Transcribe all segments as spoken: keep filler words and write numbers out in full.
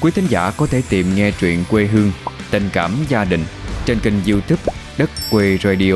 Quý thính giả có thể tìm nghe truyện quê hương, tình cảm gia đình trên kênh YouTube Đất Quê Radio.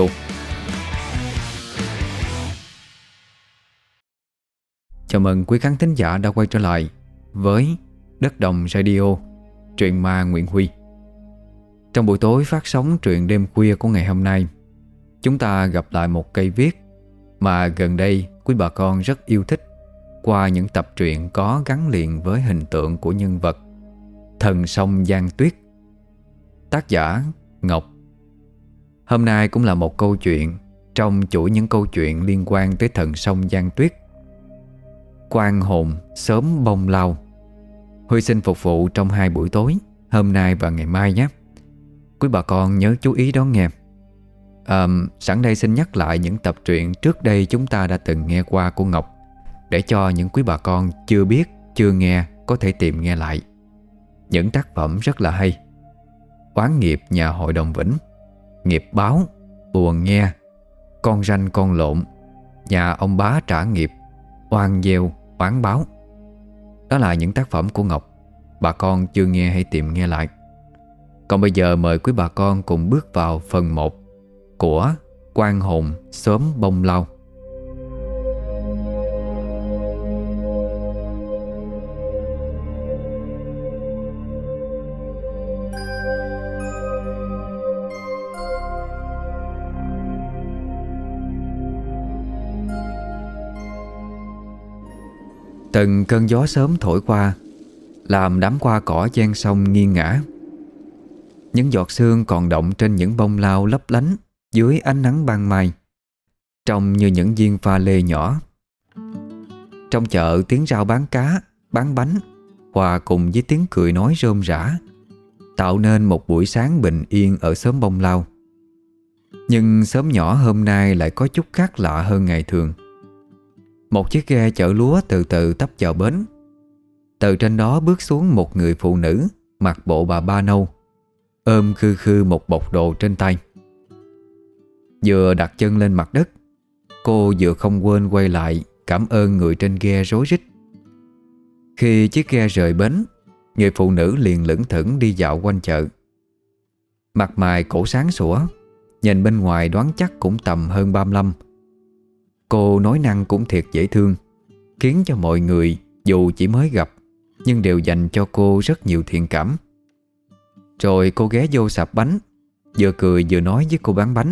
Chào mừng quý khán thính giả đã quay trở lại với Đất Đồng Radio, truyện ma Nguyễn Huy. Trong buổi tối phát sóng truyện đêm khuya của ngày hôm nay, chúng ta gặp lại một cây viết mà gần đây quý bà con rất yêu thích qua những tập truyện có gắn liền với hình tượng của nhân vật Thần Sông Giang Tuyết. Tác giả Ngọc. Hôm nay cũng là một câu chuyện trong chuỗi những câu chuyện liên quan tới Thần Sông Giang Tuyết. Quan hồn sớm bông lau. Huy xin phục vụ trong hai buổi tối, hôm nay và ngày mai nhé. Quý bà con nhớ chú ý đón nghe. à, Sẵn đây xin nhắc lại những tập truyện trước đây chúng ta đã từng nghe qua của Ngọc, để cho những quý bà con chưa biết, chưa nghe có thể tìm nghe lại. Những tác phẩm rất là hay: Oán nghiệp nhà hội đồng Vĩnh, Nghiệp báo, Buồn nghe, Con ranh con lộn, Nhà ông bá trả nghiệp, Oan gieo, oán báo. Đó là những tác phẩm của Ngọc. Bà con chưa nghe hãy tìm nghe lại. Còn bây giờ mời quý bà con cùng bước vào phần một của Quan hồn sớm bông lau. Từng cơn gió sớm thổi qua, làm đám hoa cỏ ven sông nghiêng ngả. Những giọt sương còn động trên những bông lau lấp lánh dưới ánh nắng ban mai, trông như những viên pha lê nhỏ. Trong chợ, tiếng rao bán cá, bán bánh hòa cùng với tiếng cười nói rôm rã tạo nên một buổi sáng bình yên ở xóm bông lau. Nhưng xóm nhỏ hôm nay lại có chút khác lạ hơn ngày thường. Một chiếc ghe chở lúa từ từ tấp vào bến. Từ trên đó bước xuống một người phụ nữ mặc bộ bà ba nâu, ôm khư khư một bọc đồ trên tay. Vừa đặt chân lên mặt đất, cô vừa không quên quay lại cảm ơn người trên ghe rối rít. Khi chiếc ghe rời bến, người phụ nữ liền lững thững đi dạo quanh chợ. Mặt mày cổ sáng sủa, nhìn bên ngoài đoán chắc cũng tầm hơn ba mươi lăm. Cô nói năng cũng thiệt dễ thương, khiến cho mọi người dù chỉ mới gặp nhưng đều dành cho cô rất nhiều thiện cảm. Rồi cô ghé vô sạp bánh, vừa cười vừa nói với cô bán bánh: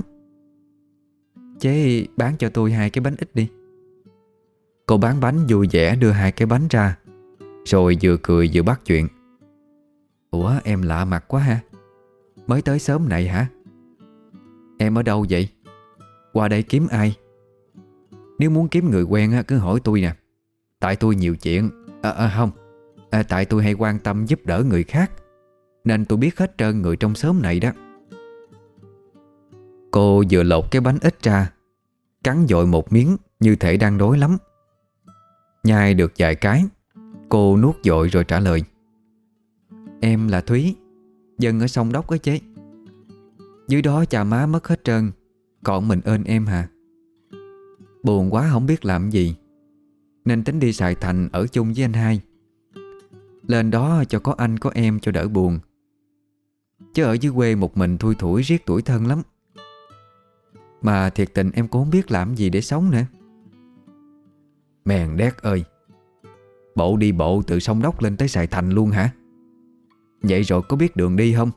"Chế bán cho tôi hai cái bánh ít đi." Cô bán bánh vui vẻ đưa hai cái bánh ra, rồi vừa cười vừa bắt chuyện: "Ủa, em lạ mặt quá ha, mới tới sớm này hả? Em ở đâu vậy? Qua đây kiếm ai? Nếu muốn kiếm người quen cứ hỏi tôi nè. Tại tôi nhiều chuyện. À, à không à, Tại tôi hay quan tâm giúp đỡ người khác, nên tôi biết hết trơn người trong xóm này đó." Cô vừa lột cái bánh ít ra, cắn dội một miếng như thể đang đói lắm. Nhai được vài cái, cô nuốt dội rồi trả lời: "Em là Thúy, dân ở sông Đốc á chế. Dưới đó cha má mất hết trơn, còn mình ơn em hả? Buồn quá không biết làm gì, nên tính đi Sài Thành ở chung với anh hai. Lên đó cho có anh có em cho đỡ buồn, chứ ở dưới quê một mình thui thủi riết tủi thân lắm. Mà thiệt tình em cũng không biết làm gì để sống nữa." "Mèn đét ơi, bộ đi bộ từ sông Đốc lên tới Sài Thành luôn hả? Vậy rồi có biết đường đi không?"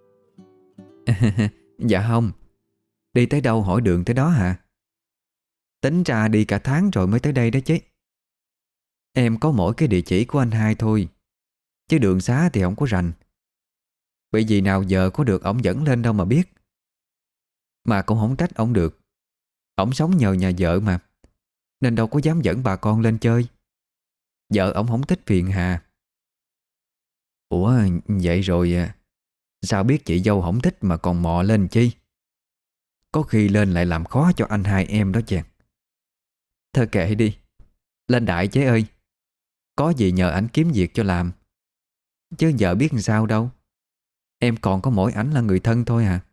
"Dạ không. Đi tới đâu hỏi đường tới đó hả? Tính ra đi cả tháng rồi mới tới đây đó chứ. Em có mỗi cái địa chỉ của anh hai thôi, chứ đường xá thì không có rành. Bởi vì nào giờ có được ổng dẫn lên đâu mà biết. Mà cũng không trách ổng được, ổng sống nhờ nhà vợ mà, nên đâu có dám dẫn bà con lên chơi. Vợ ổng không thích phiền hà." "Ủa, vậy rồi sao biết chị dâu không thích mà còn mò lên chi? Có khi lên lại làm khó cho anh hai em đó chàng." "Thôi kệ đi, lên đại chế ơi. Có gì nhờ ảnh kiếm việc cho làm, chứ vợ biết làm sao đâu. Em còn có mỗi ảnh là người thân thôi à."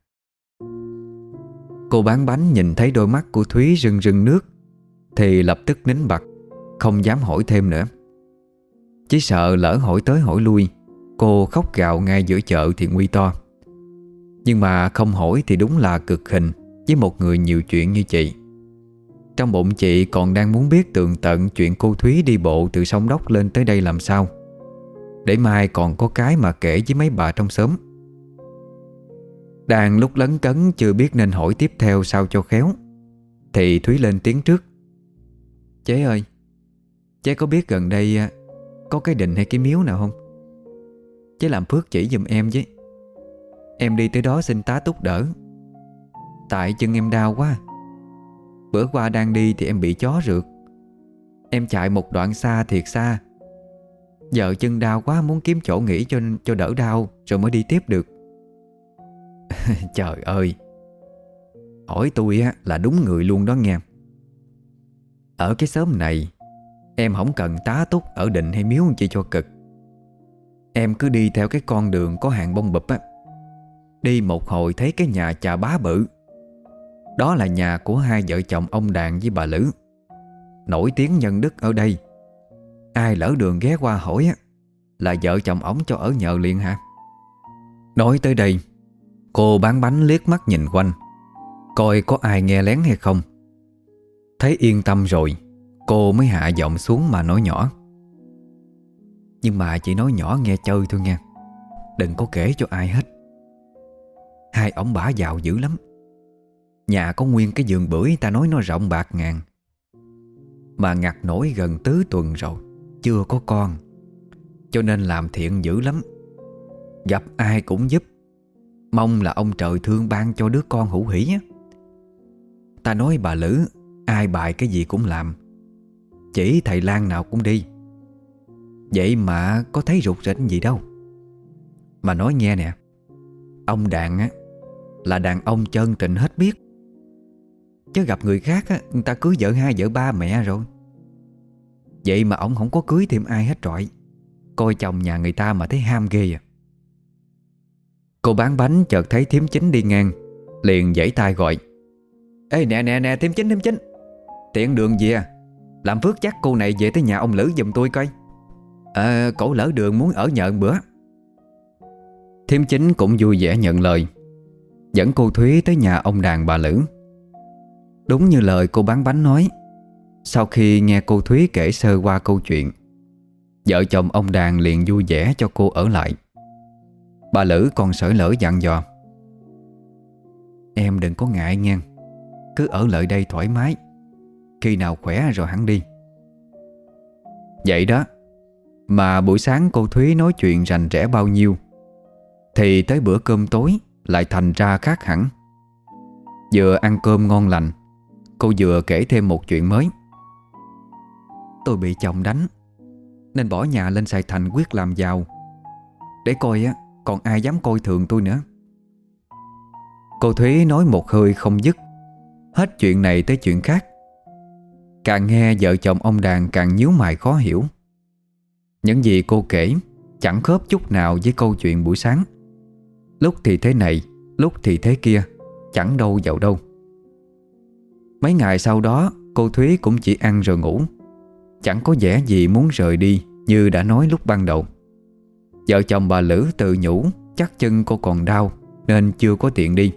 Cô bán bánh nhìn thấy đôi mắt của Thúy rưng rưng nước thì lập tức nín bặt, không dám hỏi thêm nữa. Chỉ sợ lỡ hỏi tới hỏi lui, cô khóc gào ngay giữa chợ thì nguy to. Nhưng mà không hỏi thì đúng là cực hình với một người nhiều chuyện như chị. Trong bụng chị còn đang muốn biết tường tận chuyện cô Thúy đi bộ từ sông Đốc lên tới đây làm sao, để mai còn có cái mà kể với mấy bà trong xóm. Đang lúc lấn cấn chưa biết nên hỏi tiếp theo sao cho khéo, thì Thúy lên tiếng trước. Chế ơi, chế có biết gần đây có cái đình hay cái miếu nào không? Chế làm phước chỉ giùm em với. Em đi tới đó xin tá túc đỡ, tại chân em đau quá. Bữa qua đang đi thì em bị chó rượt. Em chạy một đoạn xa thiệt xa. Giờ chân đau quá, muốn kiếm chỗ nghỉ cho cho đỡ đau rồi mới đi tiếp được. Trời ơi, hỏi tôi á là đúng người luôn đó nghe. Ở cái xóm này em không cần tá túc ở đình hay miếu chi cho cực. Em cứ đi theo cái con đường có hàng bông bụp á, đi một hồi thấy cái nhà chà bá bự. Đó là nhà của hai vợ chồng ông Đàn với bà Lữ, nổi tiếng nhân đức ở đây. Ai lỡ đường ghé qua hỏi á là vợ chồng ổng cho ở nhờ liền hả? Nói tới đây, cô bán bánh liếc mắt nhìn quanh, coi có ai nghe lén hay không. Thấy yên tâm rồi, cô mới hạ giọng xuống mà nói nhỏ. Nhưng mà chỉ nói nhỏ nghe chơi thôi nha, đừng có kể cho ai hết. Hai ổng bả giàu dữ lắm. Nhà có nguyên cái giường bưởi, ta nói nó rộng bạc ngàn, mà ngặt nổi gần tứ tuần rồi chưa có con, cho nên làm thiện dữ lắm. Gặp ai cũng giúp, mong là ông trời thương ban cho đứa con hữu hỷ á. Ta nói bà Lữ ai bài cái gì cũng làm, chỉ thầy lang nào cũng đi. Vậy mà có thấy rụt rịch gì đâu. Mà nói nghe nè, ông Đàn á là đàn ông chân tình hết biết. Chứ gặp người khác á, người ta cưới vợ hai vợ ba mẹ rồi. Vậy mà ổng không có cưới thêm ai hết trọi. Coi chồng nhà người ta mà thấy ham ghê à. Cô bán bánh chợt thấy thím Chính đi ngang, liền giãy tay gọi. Ê nè nè nè thím Chính thím Chính, tiện đường gì à, làm phước chắc cô này về tới nhà ông Lữ giùm tôi coi. Ờ cổ lỡ đường muốn ở nhờ bữa. Thím Chính cũng vui vẻ nhận lời, dẫn cô Thúy tới nhà ông Đàn bà Lữ. Đúng như lời cô bán bánh nói, sau khi nghe cô Thúy kể sơ qua câu chuyện, vợ chồng ông Đàn liền vui vẻ cho cô ở lại. Bà Lữ còn sởi lỡ dặn dò. Em đừng có ngại nghe, cứ ở lại đây thoải mái, khi nào khỏe rồi hẳn đi. Vậy đó, mà buổi sáng cô Thúy nói chuyện rành rẽ bao nhiêu, thì tới bữa cơm tối lại thành ra khác hẳn. Vừa ăn cơm ngon lành, cô vừa kể thêm một chuyện mới. Tôi bị chồng đánh, nên bỏ nhà lên Sài Thành quyết làm giàu, để coi á còn ai dám coi thường tôi nữa. Cô Thúy nói một hơi không dứt, hết chuyện này tới chuyện khác. Càng nghe vợ chồng ông Đàn càng nhíu mày khó hiểu. Những gì cô kể chẳng khớp chút nào với câu chuyện buổi sáng. Lúc thì thế này, lúc thì thế kia, chẳng đâu vào đâu. Mấy ngày sau đó cô Thúy cũng chỉ ăn rồi ngủ, chẳng có vẻ gì muốn rời đi như đã nói lúc ban đầu. Vợ chồng bà Lữ tự nhủ chắc chân cô còn đau nên chưa có tiện đi.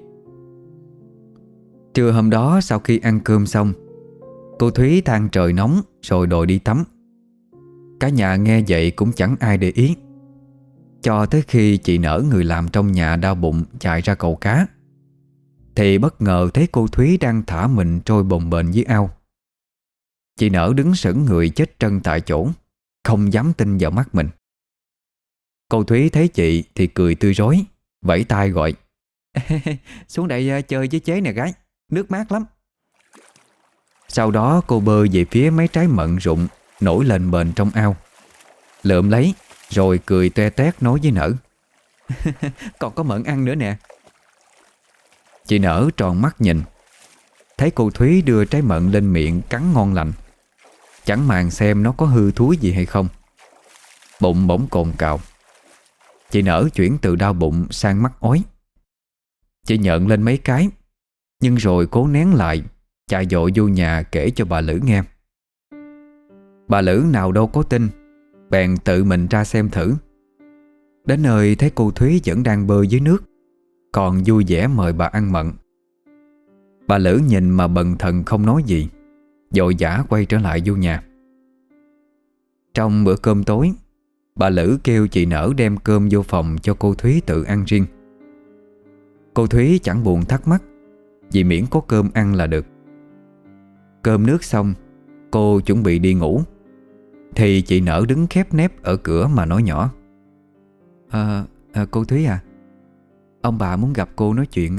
Trưa hôm đó sau khi ăn cơm xong, cô Thúy than trời nóng rồi đòi đi tắm. Cả nhà nghe vậy cũng chẳng ai để ý, cho tới khi chị Nở người làm trong nhà đau bụng chạy ra cầu cá, thì bất ngờ thấy cô Thúy đang thả mình trôi bồng bềnh dưới ao. Chị Nở đứng sững người chết trân tại chỗ, không dám tin vào mắt mình. Cô Thúy thấy chị thì cười tươi rói, vẫy tay gọi. Xuống đây chơi với chế nè gái, nước mát lắm. Sau đó cô bơi về phía mấy trái mận rụng nổi lên bền trong ao, lượm lấy rồi cười toe toét nói với Nở. Còn có mận ăn nữa nè. Chị Nở tròn mắt nhìn, thấy cô Thúy đưa trái mận lên miệng cắn ngon lành, chẳng màng xem nó có hư thúi gì hay không. Bụng bỗng cồn cào. Chị Nở chuyển từ đau bụng sang mắc ói. Chị nhợn lên mấy cái, nhưng rồi cố nén lại, chạy vội vô nhà kể cho bà Lữ nghe. Bà Lữ nào đâu có tin, bèn tự mình ra xem thử. Đến nơi thấy cô Thúy vẫn đang bơi dưới nước, còn vui vẻ mời bà ăn mận. Bà Lữ nhìn mà bần thần không nói gì, vội vã quay trở lại vô nhà. Trong bữa cơm tối, bà Lữ kêu chị Nở đem cơm vô phòng cho cô Thúy tự ăn riêng. Cô Thúy chẳng buồn thắc mắc, vì miễn có cơm ăn là được. Cơm nước xong, cô chuẩn bị đi ngủ, thì chị Nở đứng khép nép ở cửa mà nói nhỏ: à, à, Cô Thúy à, ông bà muốn gặp cô nói chuyện.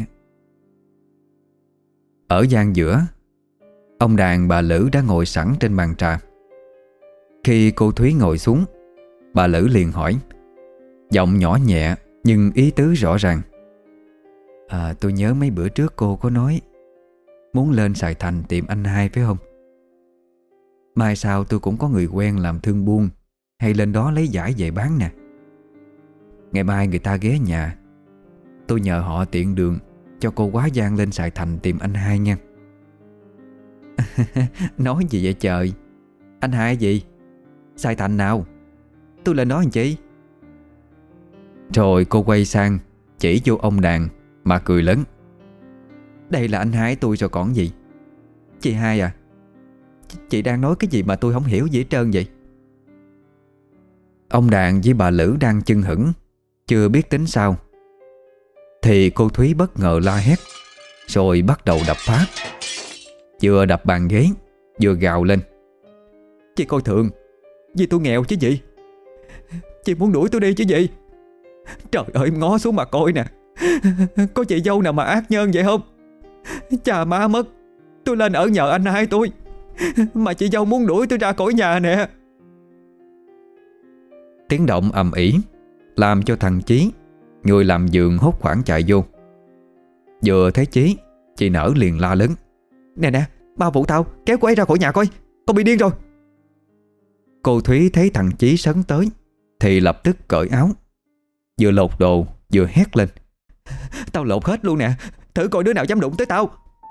Ở gian giữa, ông Đàn bà Lữ đã ngồi sẵn trên bàn trà. Khi cô Thúy ngồi xuống, bà Lữ liền hỏi, giọng nhỏ nhẹ nhưng ý tứ rõ ràng: À, tôi nhớ mấy bữa trước cô có nói muốn lên Sài Thành tìm anh hai phải không? Mai sau tôi cũng có người quen làm thương buôn, hay lên đó lấy vải về bán nè. Ngày mai người ta ghé nhà, tôi nhờ họ tiện đường cho cô quá giang lên Sài Thành tìm anh hai nha. Nói gì vậy trời? Anh hai gì? Sài Thành nào? Tôi lên đó làm chi? Rồi cô quay sang chỉ vô ông Đàn mà cười lớn: Đây là anh hai tôi rồi còn gì? Chị hai à, chị đang nói cái gì mà tôi không hiểu gì hết trơn vậy? Ông Đàn với bà Lữ đang chưng hửng, chưa biết tính sao, thì cô Thúy bất ngờ la hét, rồi bắt đầu đập phá. Vừa đập bàn ghế, vừa gào lên: Chị coi thường, vì tôi nghèo chứ gì? Chị muốn đuổi tôi đi chứ gì? Trời ơi, em ngó xuống mà coi nè, có chị dâu nào mà ác nhân vậy không? Cha má mất, tôi lên ở nhờ anh hai tôi, mà chị dâu muốn đuổi tôi ra khỏi nhà nè. Tiếng động ầm ĩ làm cho thằng Chí, người làm giường, hốt hoảng chạy vô. Vừa thấy Chí, chị Nở liền la lớn: Nè nè, bao phụ tao, kéo cô ấy ra khỏi nhà coi, con bị điên rồi. Cô Thúy thấy thằng Chí sấn tới thì lập tức cởi áo, vừa lột đồ vừa hét lên: Tao lột hết luôn nè, thử coi đứa nào dám đụng tới tao.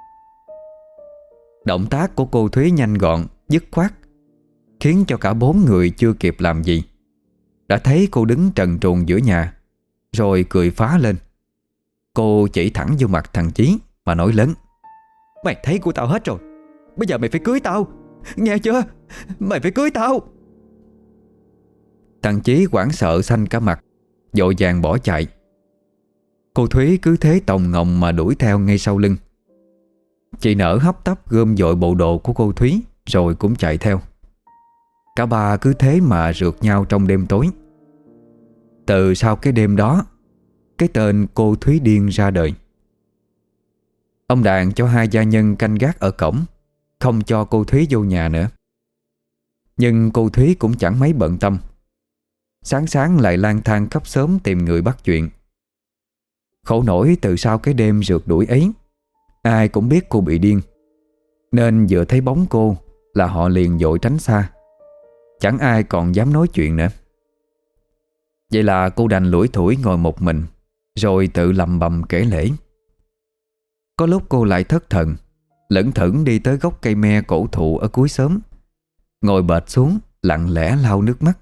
Động tác của cô Thúy nhanh gọn, dứt khoát, khiến cho cả bốn người chưa kịp làm gì đã thấy cô đứng trần truồng giữa nhà, rồi cười phá lên. Cô chỉ thẳng vô mặt thằng Chí mà nói lớn: Mày thấy của tao hết rồi, bây giờ mày phải cưới tao, nghe chưa? Mày phải cưới tao. Thằng Chí hoảng sợ xanh cả mặt, vội vàng bỏ chạy. Cô Thúy cứ thế tòng ngồng mà đuổi theo ngay sau lưng. Chị Nở hấp tấp gom dội bộ đồ của cô Thúy rồi cũng chạy theo. Cả ba cứ thế mà rượt nhau trong đêm tối. Từ sau cái đêm đó, cái tên cô Thúy điên ra đời. Ông Đàn cho hai gia nhân canh gác ở cổng, không cho cô Thúy vô nhà nữa. Nhưng cô Thúy cũng chẳng mấy bận tâm, sáng sáng lại lang thang khắp xóm tìm người bắt chuyện. Khổ nổi từ sau cái đêm rượt đuổi ấy, ai cũng biết cô bị điên, nên vừa thấy bóng cô là họ liền vội tránh xa, chẳng ai còn dám nói chuyện nữa. Vậy là cô đành lủi thủi ngồi một mình, rồi tự lầm bầm kể lể. Có lúc cô lại thất thần, lững thững đi tới gốc cây me cổ thụ ở cuối xóm, ngồi bệt xuống lặng lẽ lau nước mắt.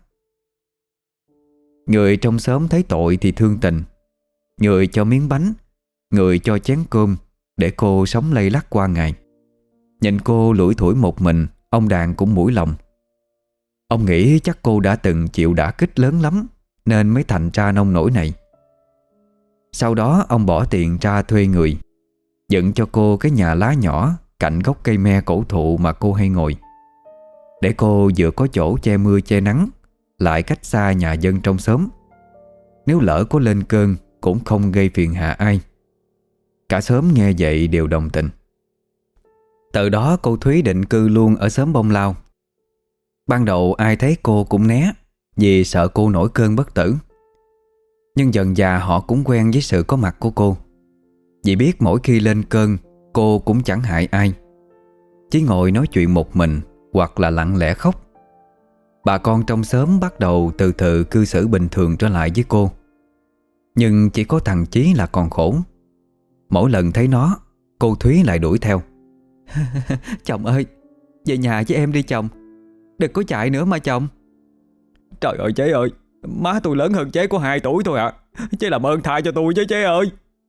Người trong xóm thấy tội thì thương tình, người cho miếng bánh, người cho chén cơm để cô sống lây lắc qua ngày. Nhìn cô lủi thủi một mình, ông Đàn cũng mũi lòng. Ông nghĩ chắc cô đã từng chịu đả kích lớn lắm nên mới thành ra nông nổi này. Sau đó ông bỏ tiền ra thuê người dựng cho cô cái nhà lá nhỏ cạnh gốc cây me cổ thụ mà cô hay ngồi, để cô vừa có chỗ che mưa che nắng, lại cách xa nhà dân trong xóm. Nếu lỡ có lên cơn cũng không gây phiền hà ai. Cả xóm nghe vậy đều đồng tình. Từ đó cô Thúy định cư luôn ở xóm Bông Lau. Ban đầu ai thấy cô cũng né, vì sợ cô nổi cơn bất tử. Nhưng dần dà họ cũng quen với sự có mặt của cô, vì biết mỗi khi lên cơn cô cũng chẳng hại ai, chỉ ngồi nói chuyện một mình hoặc là lặng lẽ khóc. Bà con trong xóm bắt đầu từ từ cư xử bình thường trở lại với cô. Nhưng chỉ có thằng Chí là còn khổ. Mỗi lần thấy nó, cô Thúy lại đuổi theo: Chồng ơi, về nhà với em đi chồng, đừng có chạy nữa mà chồng. Trời ơi chế ơi, Má tôi lớn hơn chế có hai tuổi thôi à. Chế làm ơn tha cho tôi chứ chế ơi.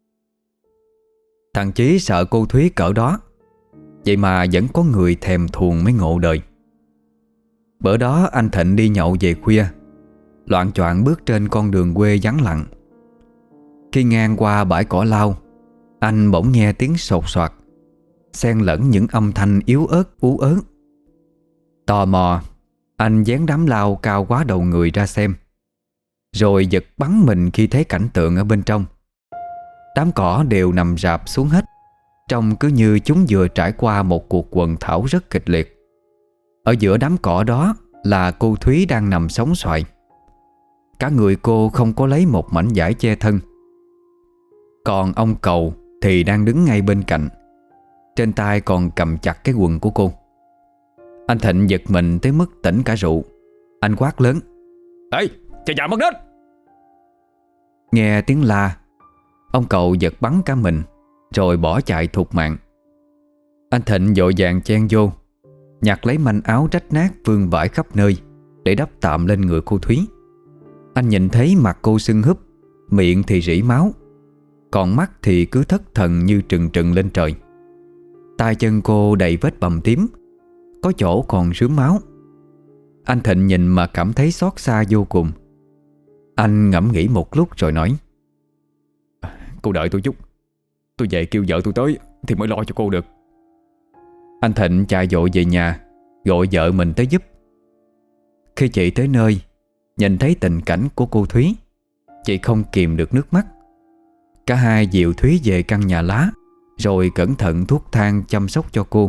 Thằng Chí sợ cô Thúy cỡ đó, vậy mà vẫn có người thèm thuồng mới ngộ đời. Bữa đó anh Thịnh đi nhậu về khuya, loạng choạng bước trên con đường quê vắng lặng. Khi ngang qua bãi cỏ lau, anh bỗng nghe tiếng sột soạt, xen lẫn những âm thanh yếu ớt ú ớ. Tò mò, anh dán đám lau cao quá đầu người ra xem, rồi giật bắn mình khi thấy cảnh tượng ở bên trong. Đám cỏ đều nằm rạp xuống hết, trông cứ như chúng vừa trải qua một cuộc quần thảo rất kịch liệt. Ở giữa đám cỏ đó là cô Thúy đang nằm sóng xoài. Cả người cô không có lấy một mảnh vải che thân. Còn ông Cầu thì đang đứng ngay bên cạnh, trên tay còn cầm chặt cái quần của cô. Anh Thịnh giật mình tới mức tỉnh cả rượu. Anh quát lớn: Ê, cha già mất hết! Nghe tiếng la, ông Cầu giật bắn cả mình, rồi bỏ chạy thục mạng. Anh Thịnh vội vàng chen vô, nhặt lấy manh áo rách nát vương vãi khắp nơi để đắp tạm lên người cô Thúy. Anh nhìn thấy mặt cô sưng húp, miệng thì rỉ máu, còn mắt thì cứ thất thần như trừng trừng lên trời. tay chân cô đầy vết bầm tím, có chỗ còn rướm máu. Anh Thịnh nhìn mà cảm thấy xót xa vô cùng. Anh ngẫm nghĩ một lúc rồi nói: Cô đợi tôi chút, tôi về kêu vợ tôi tới thì mới lo cho cô được. Anh Thịnh chạy vội về nhà, gọi vợ mình tới giúp. Khi chị tới nơi, nhìn thấy tình cảnh của cô Thúy, chị không kìm được nước mắt. Cả hai dìu Thúy về căn nhà lá, rồi cẩn thận thuốc thang chăm sóc cho cô.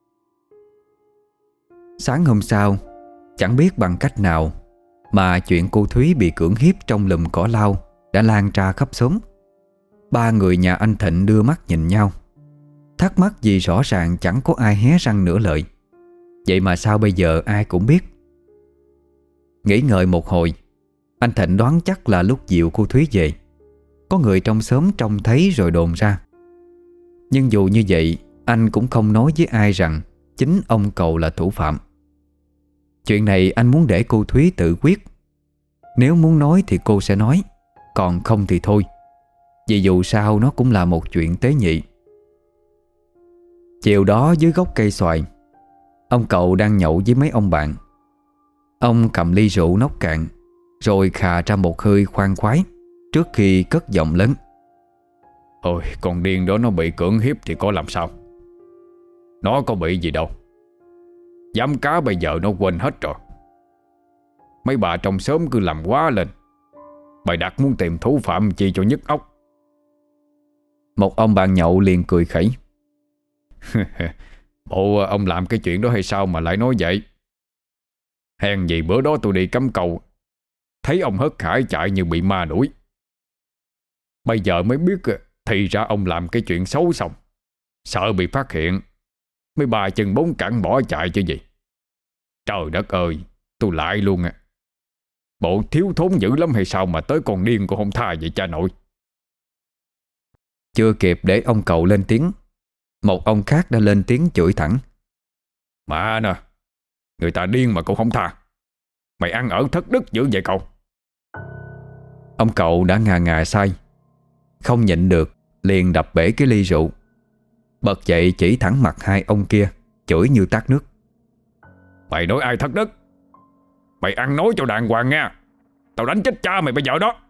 Sáng hôm sau, chẳng biết bằng cách nào mà chuyện cô Thúy bị cưỡng hiếp trong lùm cỏ lau đã lan ra khắp xóm. Ba người nhà anh Thịnh đưa mắt nhìn nhau, thắc mắc vì rõ ràng chẳng có ai hé răng nửa lời. Vậy mà sao bây giờ ai cũng biết? Nghĩ ngợi một hồi, anh Thịnh đoán chắc là lúc dìu cô Thúy về, có người trong xóm trông thấy rồi đồn ra. Nhưng dù như vậy, anh cũng không nói với ai rằng chính ông Cầu là thủ phạm. Chuyện này anh muốn để cô Thúy tự quyết. Nếu muốn nói thì cô sẽ nói, còn không thì thôi, vì dù sao nó cũng là một chuyện tế nhị. Chiều đó dưới gốc cây xoài, ông Cầu đang nhậu với mấy ông bạn. Ông cầm ly rượu nốc cạn, rồi khà ra một hơi khoan khoái trước khi cất giọng lớn: Ôi, con điên đó nó bị cưỡng hiếp thì có làm sao? Nó có bị gì đâu. Dám cá bây giờ nó quên hết rồi. Mấy bà trong xóm cứ làm quá lên. Bày đặt muốn tìm thủ phạm chi cho nhức óc. Một ông bạn nhậu liền cười khẩy: Bộ ông làm cái chuyện đó hay sao mà lại nói vậy? Hèn gì bữa đó tôi đi cắm cầu, thấy ông hớt hải chạy như bị ma đuổi. Bây giờ mới biết thì ra ông làm cái chuyện xấu xong, sợ bị phát hiện, mấy bà chân bốn cẳng bỏ chạy chứ gì. Trời đất ơi, tôi lại luôn à. Bộ thiếu thốn dữ lắm hay sao mà tới con điên cũng không tha vậy cha nội. Chưa kịp để ông Cầu lên tiếng, một ông khác đã lên tiếng chửi thẳng: Mà nè, người ta điên mà cậu không tha. Mày ăn ở thất đức dữ vậy cậu. Ông Cầu đã ngà ngà say, không nhịn được liền đập bể cái ly rượu, bật dậy chỉ thẳng mặt hai ông kia, chửi như tát nước: Mày nói ai thất đức? Mày ăn nói cho đàng hoàng nha, tao đánh chết cha mày bây giờ đó.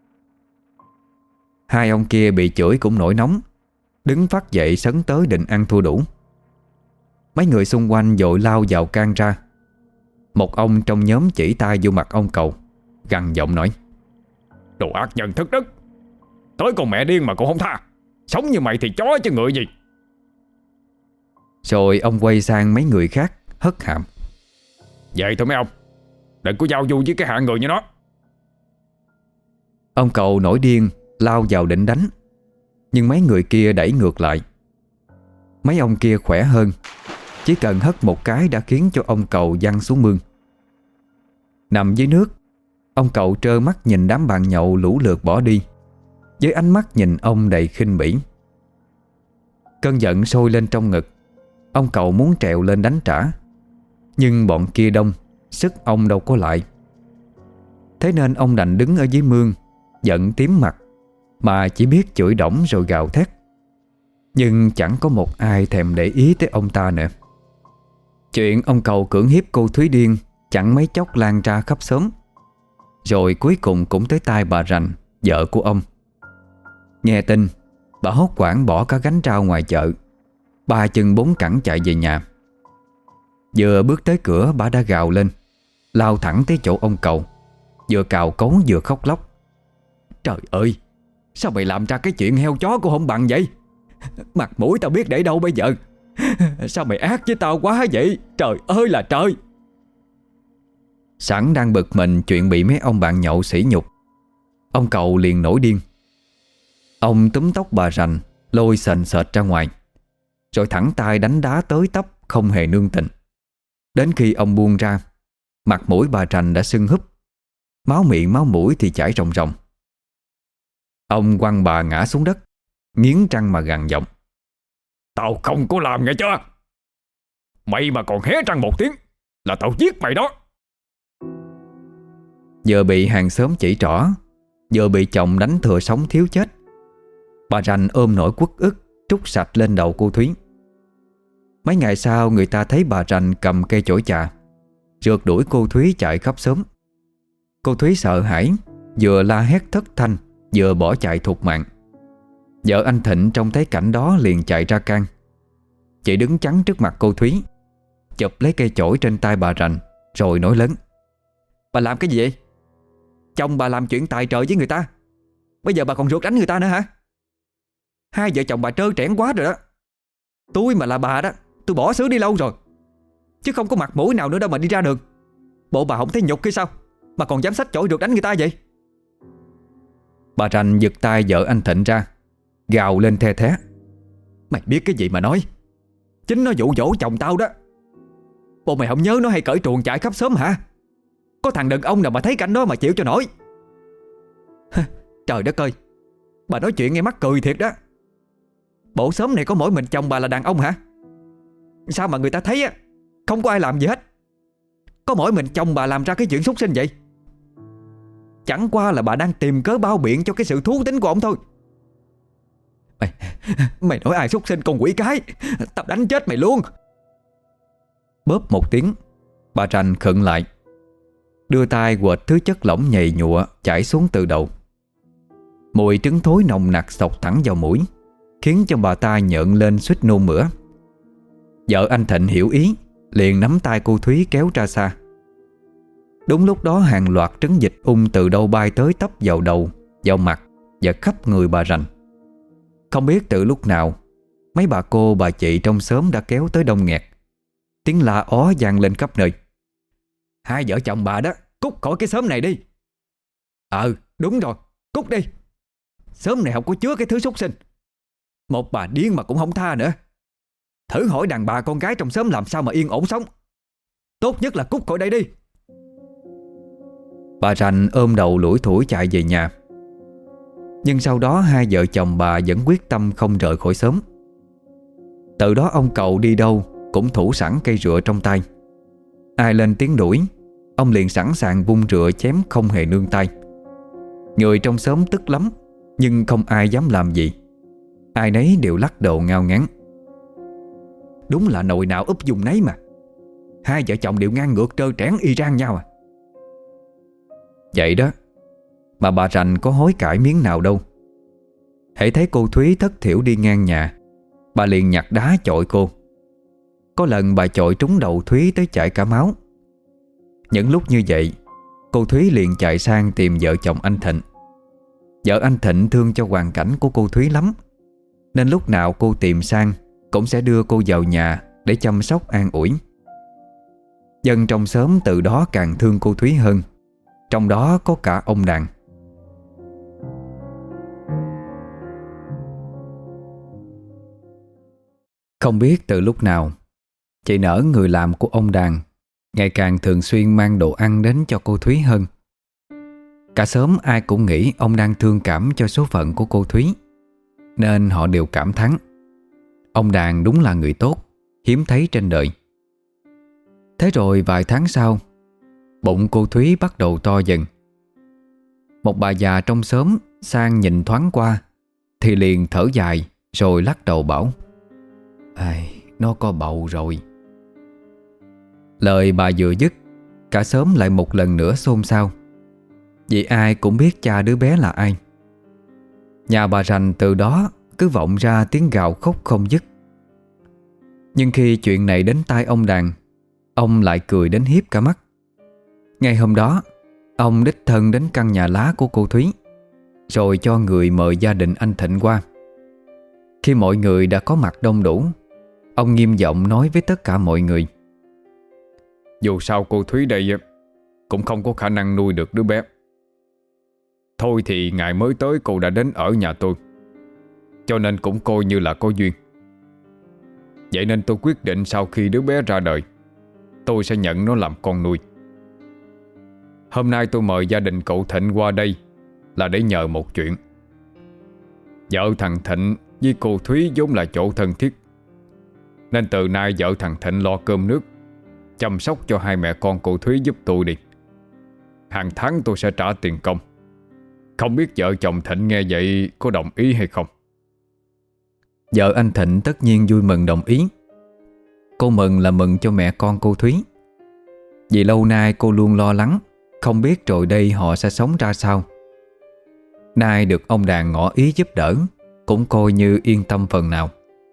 Hai ông kia bị chửi cũng nổi nóng, đứng phát dậy sấn tới định ăn thua đủ. Mấy người xung quanh vội lao vào can ra. Một ông trong nhóm chỉ tay vô mặt ông Cầu, gằn giọng nói: Đồ ác nhân thất đức, tới con mẹ điên mà cũng không tha. Sống như mày thì chó chứ ngựa gì. Rồi ông quay sang mấy người khác hất hàm: Vậy thôi mấy ông, đừng có giao du với cái hạng người như nó. Ông Cầu nổi điên lao vào định đánh, nhưng mấy người kia đẩy ngược lại. Mấy ông kia khỏe hơn, chỉ cần hất một cái đã khiến cho ông Cầu văng xuống mương. Nằm dưới nước, ông Cầu trơ mắt nhìn đám bạn nhậu lũ lượt bỏ đi, với ánh mắt nhìn ông đầy khinh bỉ. Cơn giận sôi lên trong ngực, ông Cầu muốn trèo lên đánh trả, nhưng bọn kia đông, sức ông đâu có lại. Thế nên ông đành đứng ở dưới mương, giận tím mặt, mà chỉ biết chửi đổng rồi gào thét. Nhưng chẳng có một ai thèm để ý tới ông ta nữa. Chuyện ông Cầu cưỡng hiếp cô Thúy điên chẳng mấy chốc lan ra khắp xóm, rồi cuối cùng cũng tới tai bà Rành, vợ của ông. Nghe tin, bà hốt hoảng bỏ cả gánh rau ngoài chợ, ba chân bốn cẳng chạy về nhà. Vừa bước tới cửa, bà đã gào lên, lao thẳng tới chỗ ông Cầu, vừa cào cấu vừa khóc lóc. Trời ơi, sao mày làm ra cái chuyện heo chó của không bằng vậy? Mặt mũi tao biết để đâu bây giờ? Sao mày ác với tao quá vậy? Trời ơi là trời! Sẵn đang bực mình chuyện bị mấy ông bạn nhậu sỉ nhục, ông Cầu liền nổi điên. Ông túm tóc bà Rành, lôi sền sệt ra ngoài, rồi thẳng tay đánh đá tới tấp, không hề nương tình. Đến khi ông buông ra, mặt mũi bà Rành đã sưng húp, máu miệng máu mũi thì chảy ròng ròng. Ông quăng bà ngã xuống đất, nghiến răng mà gằn giọng: Tao không có làm nghe chưa? Mày mà còn hé răng một tiếng là tao giết mày đó. Vừa bị hàng xóm chỉ trỏ, vừa bị chồng đánh thừa sống thiếu chết, bà Rành ôm nỗi uất ức trút sạch lên đầu cô Thúy. Mấy ngày sau, người ta thấy bà Rành cầm cây chổi chà rượt đuổi cô Thúy chạy khắp xóm. Cô Thúy sợ hãi, vừa la hét thất thanh, vừa bỏ chạy thục mạng. Vợ anh Thịnh trông thấy cảnh đó liền chạy ra can. Chị đứng chắn trước mặt cô Thúy, chụp lấy cây chổi trên tay bà Rành, rồi nói lớn: Bà làm cái gì vậy? Chồng bà làm chuyện tài trời với người ta, bây giờ bà còn rượt đánh người ta nữa hả? Hai vợ chồng bà trơ trẽn quá rồi đó. Tôi mà là bà đó, tôi bỏ xứ đi lâu rồi, chứ không có mặt mũi nào nữa đâu mà đi ra đường. Bộ bà không thấy nhục hay sao mà còn dám xách chổi rượt đánh người ta vậy? Bà Rành giật tay vợ anh Thịnh ra, gào lên the thé: Mày biết cái gì mà nói? Chính nó dụ dỗ chồng tao đó. Bộ mày không nhớ nó hay cởi truồng chạy khắp xóm hả? Có thằng đàn ông nào mà thấy cảnh đó mà chịu cho nổi? Trời đất ơi, bà nói chuyện nghe mắc cười thiệt đó. Bộ xóm này có mỗi mình chồng bà là đàn ông hả? Sao mà người ta thấy á không có ai làm gì hết, có mỗi mình chồng bà làm ra cái chuyện súc sinh vậy? Chẳng qua là bà đang tìm cớ bao biện cho cái sự thú tính của ông thôi. Mày Mày nói ai súc sinh con quỷ cái, tao đánh chết mày luôn. Bóp một tiếng, bà Rành khựng lại, đưa tay quệt thứ chất lỏng nhầy nhụa chảy xuống từ đầu. Mùi trứng thối nồng nặc xộc thẳng vào mũi, khiến cho bà ta nhợn lên suýt nôn mửa. Vợ anh Thịnh hiểu ý, liền nắm tay cô Thúy kéo ra xa. Đúng lúc đó, hàng loạt trứng dịch ung từ đâu bay tới tấp vào đầu, vào mặt và khắp người bà Rành. Không biết từ lúc nào, mấy bà cô bà chị trong xóm đã kéo tới đông nghẹt. Tiếng la ó vang lên khắp nơi: Hai vợ chồng bà đó, cút khỏi cái xóm này đi. Ờ đúng rồi, cút đi. Xóm này không có chứa cái thứ súc sinh. Một bà điên mà cũng không tha nữa. Thử hỏi đàn bà con gái trong xóm làm sao mà yên ổn sống. Tốt nhất là cút khỏi đây đi. Bà Rành ôm đầu lủi thủi chạy về nhà. Nhưng sau đó hai vợ chồng bà vẫn quyết tâm không rời khỏi xóm. Từ đó ông Cầu đi đâu cũng thủ sẵn cây rựa trong tay. Ai lên tiếng đuổi, ông liền sẵn sàng vung rựa chém không hề nương tay. Người trong xóm tức lắm, nhưng không ai dám làm gì. Ai nấy đều lắc đầu ngao ngán: Đúng là nồi nào úp dùng nấy mà. Hai vợ chồng đều ngang ngược trơ trẽn y rang nhau à. Vậy đó mà bà Rành có hối cải miếng nào đâu. Hễ thấy cô Thúy thất thểu đi ngang nhà, bà liền nhặt đá chọi cô. Có lần bà chọi trúng đầu Thúy tới chảy cả máu. Những lúc như vậy, cô Thúy liền chạy sang tìm vợ chồng anh Thịnh. Vợ anh Thịnh thương cho hoàn cảnh của cô Thúy lắm, nên lúc nào cô tìm sang cũng sẽ đưa cô vào nhà để chăm sóc an ủi. Dân trong xóm từ đó càng thương cô Thúy hơn, trong đó có cả ông Đàn. Không biết từ lúc nào, chị Nở, người làm của ông Đàn, ngày càng thường xuyên mang đồ ăn đến cho cô Thúy hơn. Cả xóm ai cũng nghĩ ông đang thương cảm cho số phận của cô Thúy, nên họ đều cảm thán ông Đàn đúng là người tốt, hiếm thấy trên đời. Thế rồi vài tháng sau, bụng cô Thúy bắt đầu to dần. Một bà già trong xóm sang nhìn thoáng qua thì liền thở dài rồi lắc đầu bảo: "Ai, nó có bầu rồi." Lời bà vừa dứt, cả xóm lại một lần nữa xôn xao, vì ai cũng biết cha đứa bé là ai. Nhà bà Rành từ đó cứ vọng ra tiếng gào khóc không dứt. Nhưng khi chuyện này đến tai ông Đàn, ông lại cười đến hiếp cả mắt. Ngày hôm đó, ông đích thân đến căn nhà lá của cô Thúy, rồi cho người mời gia đình anh Thịnh qua. Khi mọi người đã có mặt đông đủ, ông nghiêm giọng nói với tất cả mọi người: "Dù sao cô Thúy đây cũng không có khả năng nuôi được đứa bé. Thôi thì ngày mới tới cô đã đến ở nhà tôi, cho nên cũng coi như là có duyên. Vậy nên tôi quyết định sau khi đứa bé ra đời, tôi sẽ nhận nó làm con nuôi. Hôm nay tôi mời gia đình cậu Thịnh qua đây là để nhờ một chuyện. Vợ thằng Thịnh với cô Thúy vốn là chỗ thân thiết, nên từ nay vợ thằng Thịnh lo cơm nước, chăm sóc cho hai mẹ con cô Thúy giúp tôi đi. Hàng tháng tôi sẽ trả tiền công. Không biết vợ chồng Thịnh nghe vậy có đồng ý hay không?" Vợ anh Thịnh tất nhiên vui mừng đồng ý. Cô mừng là mừng cho mẹ con cô Thúy, vì lâu nay cô luôn lo lắng không biết rồi đây họ sẽ sống ra sao. Nay được ông Đàn ngỏ ý giúp đỡ, cũng coi như yên tâm phần nào.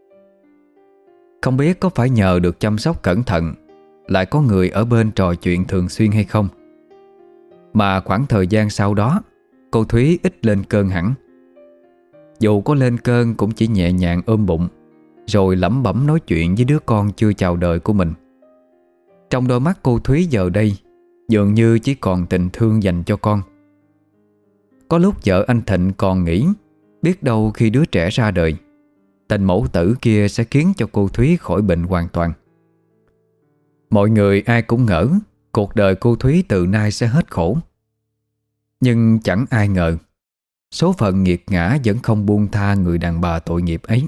Không biết có phải nhờ được chăm sóc cẩn thận, lại có người ở bên trò chuyện thường xuyên hay không, mà khoảng thời gian sau đó cô Thúy ít lên cơn hẳn. Dù có lên cơn cũng chỉ nhẹ nhàng ôm bụng, rồi lẩm bẩm nói chuyện với đứa con chưa chào đời của mình. Trong đôi mắt cô Thúy giờ đây dường như chỉ còn tình thương dành cho con. Có lúc vợ anh Thịnh còn nghĩ biết đâu khi đứa trẻ ra đời, tình mẫu tử kia sẽ khiến cho cô Thúy khỏi bệnh hoàn toàn. Mọi người ai cũng ngỡ cuộc đời cô Thúy từ nay sẽ hết khổ. Nhưng chẳng ai ngờ số phận nghiệt ngã vẫn không buông tha người đàn bà tội nghiệp ấy.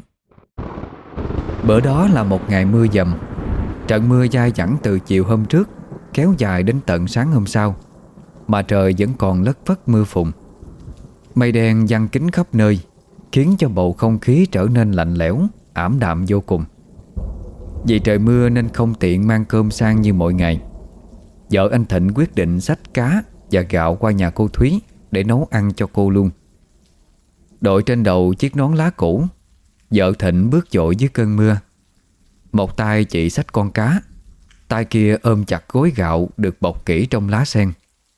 Bữa đó là một ngày mưa dầm. Trận mưa dai dẳng từ chiều hôm trước kéo dài đến tận sáng hôm sau, mà trời vẫn còn lất phất mưa phùn. Mây đen giăng kín khắp nơi, khiến cho bầu không khí trở nên lạnh lẽo, ảm đạm vô cùng. Vì trời mưa nên không tiện mang cơm sang như mọi ngày. Vợ anh Thịnh quyết định xách cá và gạo qua nhà cô Thúy để nấu ăn cho cô luôn. Đội trên đầu chiếc nón lá cũ, vợ Thịnh bước dội dưới cơn mưa. Một tay chị xách con cá, tay kia ôm chặt gối gạo được bọc kỹ trong lá sen.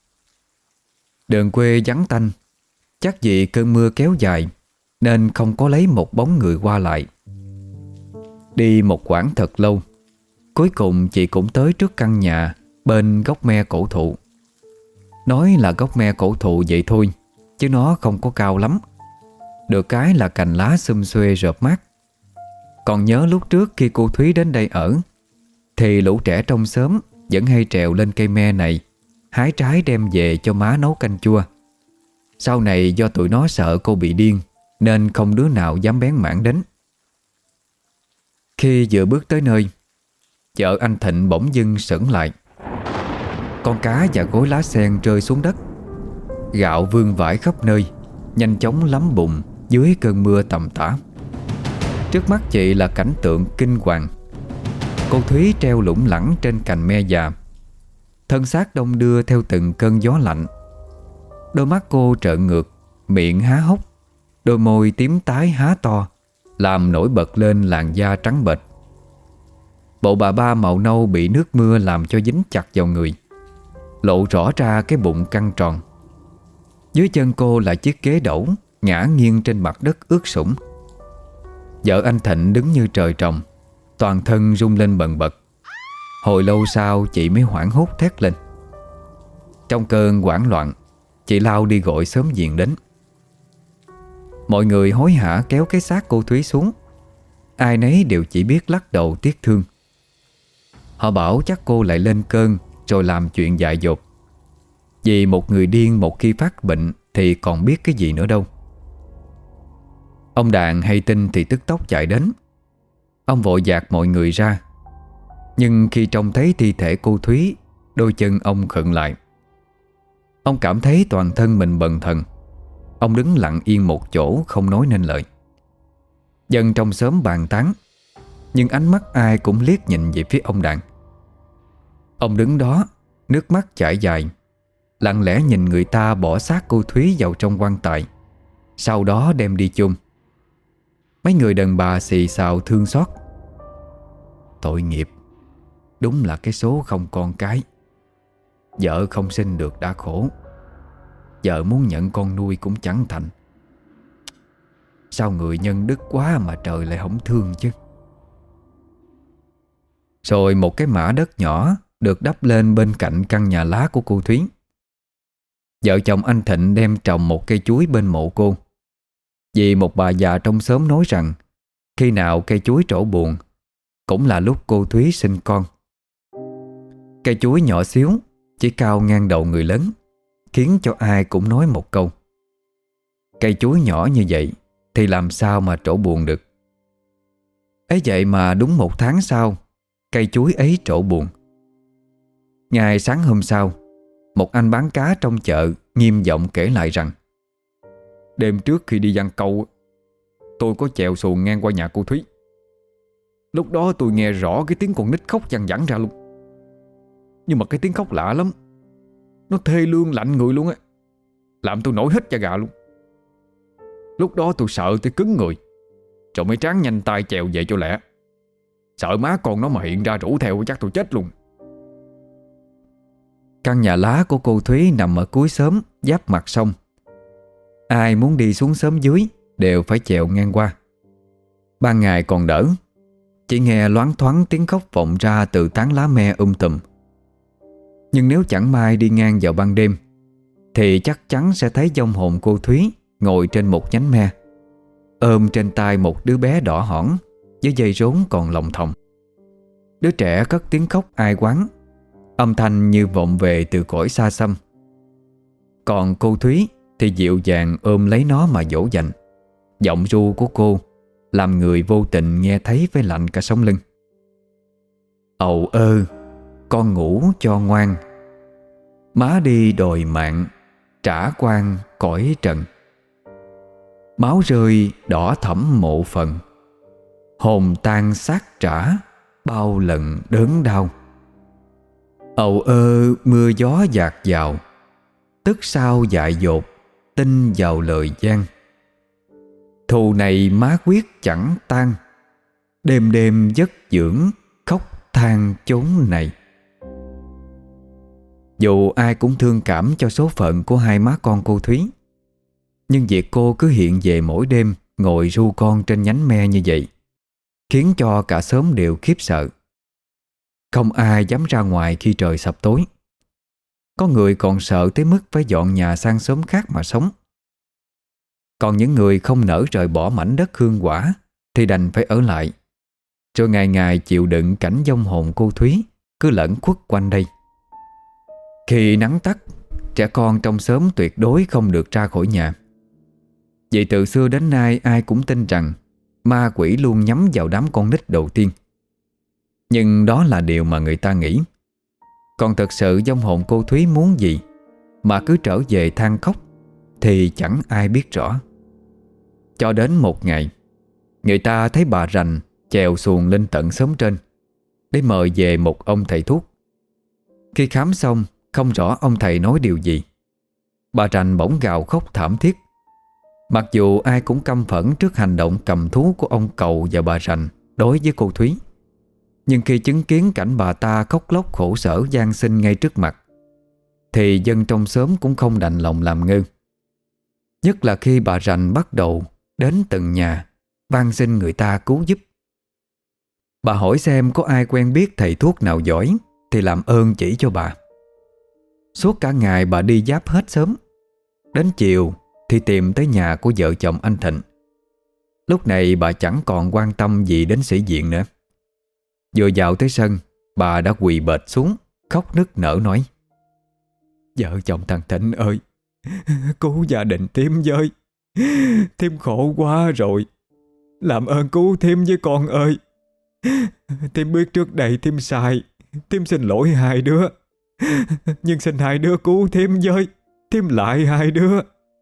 Đường quê vắng tanh, chắc vì cơn mưa kéo dài nên không có lấy một bóng người qua lại. Đi một quãng thật lâu, cuối cùng chị cũng tới trước căn nhà bên gốc me cổ thụ. Nói là gốc me cổ thụ vậy thôi, chứ nó không có cao lắm. Được cái là cành lá xum xuê rợp mát. Còn nhớ lúc trước khi cô Thúy đến đây ở, thì lũ trẻ trong xóm vẫn hay trèo lên cây me này, hái trái đem về cho má nấu canh chua. Sau này do tụi nó sợ cô bị điên, nên không đứa nào dám bén mảng đến. Khi vừa bước tới nơi, vợ anh Thịnh bỗng dưng sững lại. Con cá và gối lá sen rơi xuống đất. Gạo vương vãi khắp nơi, nhanh chóng lắm bụng dưới cơn mưa tầm tã. Trước mắt chị là cảnh tượng kinh hoàng. Cô Thúy treo lủng lẳng trên cành me già, thân xác đong đưa theo từng cơn gió lạnh. Đôi mắt cô trợn ngược, miệng há hốc, đôi môi tím tái há to, làm nổi bật lên làn da trắng bệch. Bộ bà ba màu nâu bị nước mưa làm cho dính chặt vào người, lộ rõ ra cái bụng căng tròn. Dưới chân cô là chiếc ghế đẩu ngã nghiêng trên mặt đất ướt sũng. Vợ anh Thịnh đứng như trời trồng, toàn thân rung lên bần bật. Hồi lâu sau chị mới hoảng hốt thét lên. Trong cơn hoảng loạn, chị lao đi gọi xóm giềng đến. Mọi người hối hả kéo cái xác cô Thúy xuống. Ai nấy đều chỉ biết lắc đầu tiếc thương. Họ bảo chắc cô lại lên cơn rồi làm chuyện dại dột. Vì một người điên một khi phát bệnh thì còn biết cái gì nữa đâu. Ông Đàn hay tin thì tức tốc chạy đến. Ông vội dạt mọi người ra. Nhưng khi trông thấy thi thể cô Thúy, đôi chân ông khựng lại. Ông cảm thấy toàn thân mình bần thần. Ông đứng lặng yên một chỗ không nói nên lời. Dân trong xóm bàn tán, nhưng ánh mắt ai cũng liếc nhìn về phía ông Đàn. Ông đứng đó, nước mắt chảy dài, lặng lẽ nhìn người ta bỏ xác cô Thúy vào trong quan tài, sau đó đem đi chôn. Mấy người đàn bà xì xào thương xót. Tội nghiệp, đúng là cái số không con cái. Vợ không sinh được đã khổ, vợ muốn nhận con nuôi cũng chẳng thành. Sao người nhân đức quá mà trời lại không thương chứ. Rồi một cái mả đất nhỏ được đắp lên bên cạnh căn nhà lá của cô Thúy. Vợ chồng anh Thịnh đem trồng một cây chuối bên mộ cô, vì một bà già trong xóm nói rằng khi nào cây chuối trổ buồn cũng là lúc cô Thúy sinh con. Cây chuối nhỏ xíu, chỉ cao ngang đầu người lớn, khiến cho ai cũng nói một câu: cây chuối nhỏ như vậy thì làm sao mà trổ buồn được. Ấy vậy mà đúng một tháng sau, cây chuối ấy trổ buồn. Ngày sáng hôm sau, một anh bán cá trong chợ nghiêm giọng kể lại rằng: đêm trước khi đi giăng câu, tôi có chèo xuồng ngang qua nhà cô Thúy. Lúc đó tôi nghe rõ cái tiếng con nít khóc văng vẳng ra luôn. Nhưng mà cái tiếng khóc lạ lắm, nó thê lương lạnh người luôn á, làm tôi nổi hết da gà luôn. Lúc đó tôi sợ tôi cứng người, rồi mới tráng nhanh tay chèo về cho lẹ. Sợ má con nó mà hiện ra rủ theo chắc tôi chết luôn. Căn nhà lá của cô Thúy nằm ở cuối xóm, giáp mặt sông. Ai muốn đi xuống xóm dưới đều phải chèo ngang qua. Ban ngày còn đỡ, chỉ nghe loáng thoáng tiếng khóc vọng ra từ tán lá me um tùm. Nhưng nếu chẳng may đi ngang vào ban đêm thì chắc chắn sẽ thấy vong hồn cô Thúy ngồi trên một nhánh me, ôm trên tay một đứa bé đỏ hỏn với dây rốn còn lồng thòng. Đứa trẻ cất tiếng khóc ai oán, âm thanh như vọng về từ cõi xa xăm. Còn cô Thúy thì dịu dàng ôm lấy nó mà dỗ dành. Giọng ru của cô làm người vô tình nghe thấy với lạnh cả sống lưng. Ầu ơ, con ngủ cho ngoan, má đi đòi mạng, trả quan cõi trần. Máu rơi đỏ thẫm mộ phần, hồn tan xác trả bao lần đớn đau. Ầu ơ, mưa gió dạt vào, tức sao dại dột tin vào lời gian. Thù này má quyết chẳng tan, đêm đêm giấc dưỡng khóc than chốn này. Dù ai cũng thương cảm cho số phận của hai má con cô Thúy, nhưng việc cô cứ hiện về mỗi đêm ngồi ru con trên nhánh me như vậy khiến cho cả xóm đều khiếp sợ. Không ai dám ra ngoài khi trời sập tối. Có người còn sợ tới mức phải dọn nhà sang xóm khác mà sống. Còn những người không nỡ rời bỏ mảnh đất hương quả thì đành phải ở lại, rồi ngày ngày chịu đựng cảnh vong hồn cô Thúy cứ lẩn khuất quanh đây. Khi nắng tắt, trẻ con trong xóm tuyệt đối không được ra khỏi nhà. Vì từ xưa đến nay ai cũng tin rằng ma quỷ luôn nhắm vào đám con nít đầu tiên. Nhưng đó là điều mà người ta nghĩ. Còn thật sự vong hồn cô Thúy muốn gì mà cứ trở về than khóc thì chẳng ai biết rõ. Cho đến một ngày, người ta thấy bà Rành chèo xuồng lên tận xóm trên để mời về một ông thầy thuốc. Khi khám xong, không rõ ông thầy nói điều gì, bà Rành bỗng gào khóc thảm thiết. Mặc dù ai cũng căm phẫn trước hành động cầm thú của ông Cầu và bà Rành đối với cô Thúy, nhưng khi chứng kiến cảnh bà ta khóc lóc khổ sở van xin ngay trước mặt thì dân trong xóm cũng không đành lòng làm ngơ. Nhất là khi bà Rành bắt đầu đến từng nhà van xin người ta cứu giúp. Bà hỏi xem có ai quen biết thầy thuốc nào giỏi thì làm ơn chỉ cho bà. Suốt cả ngày bà đi giáp hết xóm. Đến chiều thì tìm tới nhà của vợ chồng anh Thịnh. Lúc này bà chẳng còn quan tâm gì đến sĩ diện nữa. Vừa vào tới sân, bà đã quỳ bệt xuống, khóc nức nở nói: Vợ chồng thằng Thịnh ơi, cứu gia đình Thiêm với, Thiêm khổ quá rồi, làm ơn cứu Thiêm với con ơi. Thiêm biết trước đây Thiêm sai, Thiêm xin lỗi hai đứa, nhưng xin hai đứa cứu Thiêm với. Thím lại hai đứa.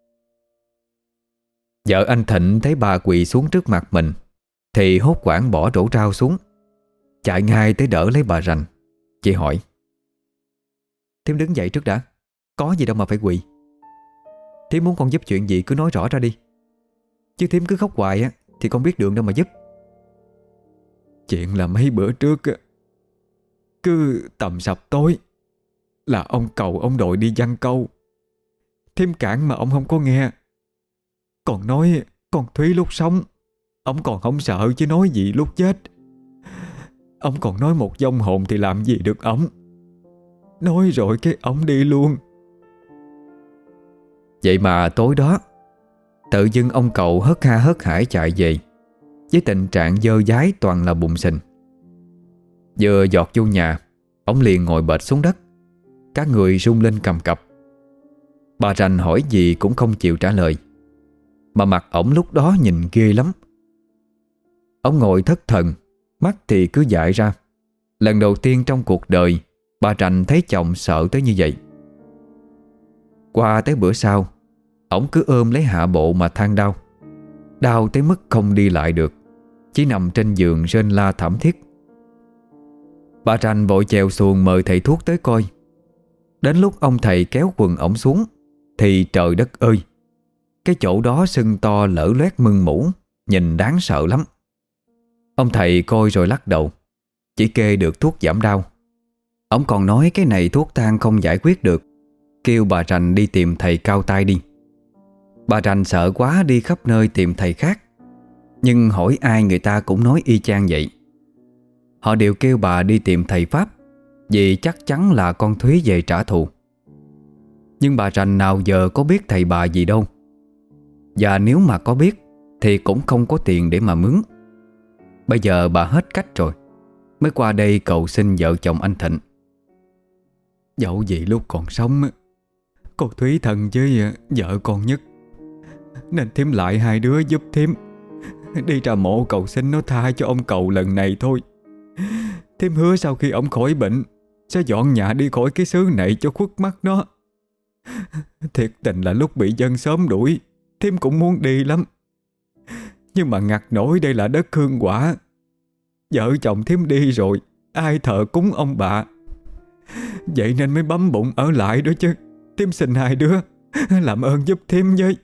Vợ anh Thịnh thấy bà quỳ xuống trước mặt mình thì hốt hoảng bỏ rổ rau xuống, chạy ngay tới đỡ lấy bà rành. Chị hỏi: Thím đứng dậy trước đã, có gì đâu mà phải quỳ. Thím muốn con giúp chuyện gì cứ nói rõ ra đi, chứ thím cứ khóc hoài á thì con biết đường đâu mà giúp. Chuyện là mấy bữa trước á, cứ tầm sập tối là ông Cầu ông đội đi giăng câu. Thím cản mà ông không có nghe. Còn nói con Thúy lúc sống ông còn không sợ chứ nói gì lúc chết. Ông còn nói một vong hồn thì làm gì được ông. Nói rồi cái ông đi luôn. Vậy mà tối đó tự dưng ông Cậu hớt ha hớt hải chạy về với tình trạng dơ dái toàn là bùn sình. Vừa giọt vô nhà, ông liền ngồi bệt xuống đất, cả người rung lên cầm cập. Bà rành hỏi gì cũng không chịu trả lời, mà mặt ổng lúc đó nhìn ghê lắm. Ông ngồi thất thần, mắt thì cứ dại ra. Lần đầu tiên trong cuộc đời bà rành thấy chồng sợ tới như vậy. Qua tới bữa sau, ổng cứ ôm lấy hạ bộ mà than đau. Đau tới mức không đi lại được, chỉ nằm trên giường rên la thảm thiết. Bà rành vội chèo xuồng mời thầy thuốc tới coi. Đến lúc ông thầy kéo quần ổng xuống thì trời đất ơi, cái chỗ đó sưng to lở loét mưng mủ, nhìn đáng sợ lắm. Ông thầy coi rồi lắc đầu, chỉ kê được thuốc giảm đau. Ông còn nói cái này thuốc thang không giải quyết được, kêu bà rành đi tìm thầy cao tay đi. Bà rành sợ quá đi khắp nơi tìm thầy khác, nhưng hỏi ai người ta cũng nói y chang vậy. Họ đều kêu bà đi tìm thầy Pháp, vì chắc chắn là con Thúy về trả thù. Nhưng bà rành nào giờ có biết thầy bà gì đâu, và nếu mà có biết thì cũng không có tiền để mà mướn. Bây giờ bà hết cách rồi, mới qua đây cầu xin vợ chồng anh Thịnh. Dẫu gì lúc còn sống cô Thúy thân với vợ con nhất, nên thím lại hai đứa giúp thím đi ra mộ cầu xin nó tha cho ông Cầu lần này thôi. Thím hứa sau khi ông khỏi bệnh sẽ dọn nhà đi khỏi cái xứ này cho khuất mắt nó. Thiệt tình là lúc bị dân xóm đuổi, thím cũng muốn đi lắm, nhưng mà ngặt nổi đây là đất hương quả. Vợ chồng thím đi rồi, ai thờ cúng ông bà. Vậy nên mới bấm bụng ở lại đó chứ. Thím xin hai đứa làm ơn giúp thím với.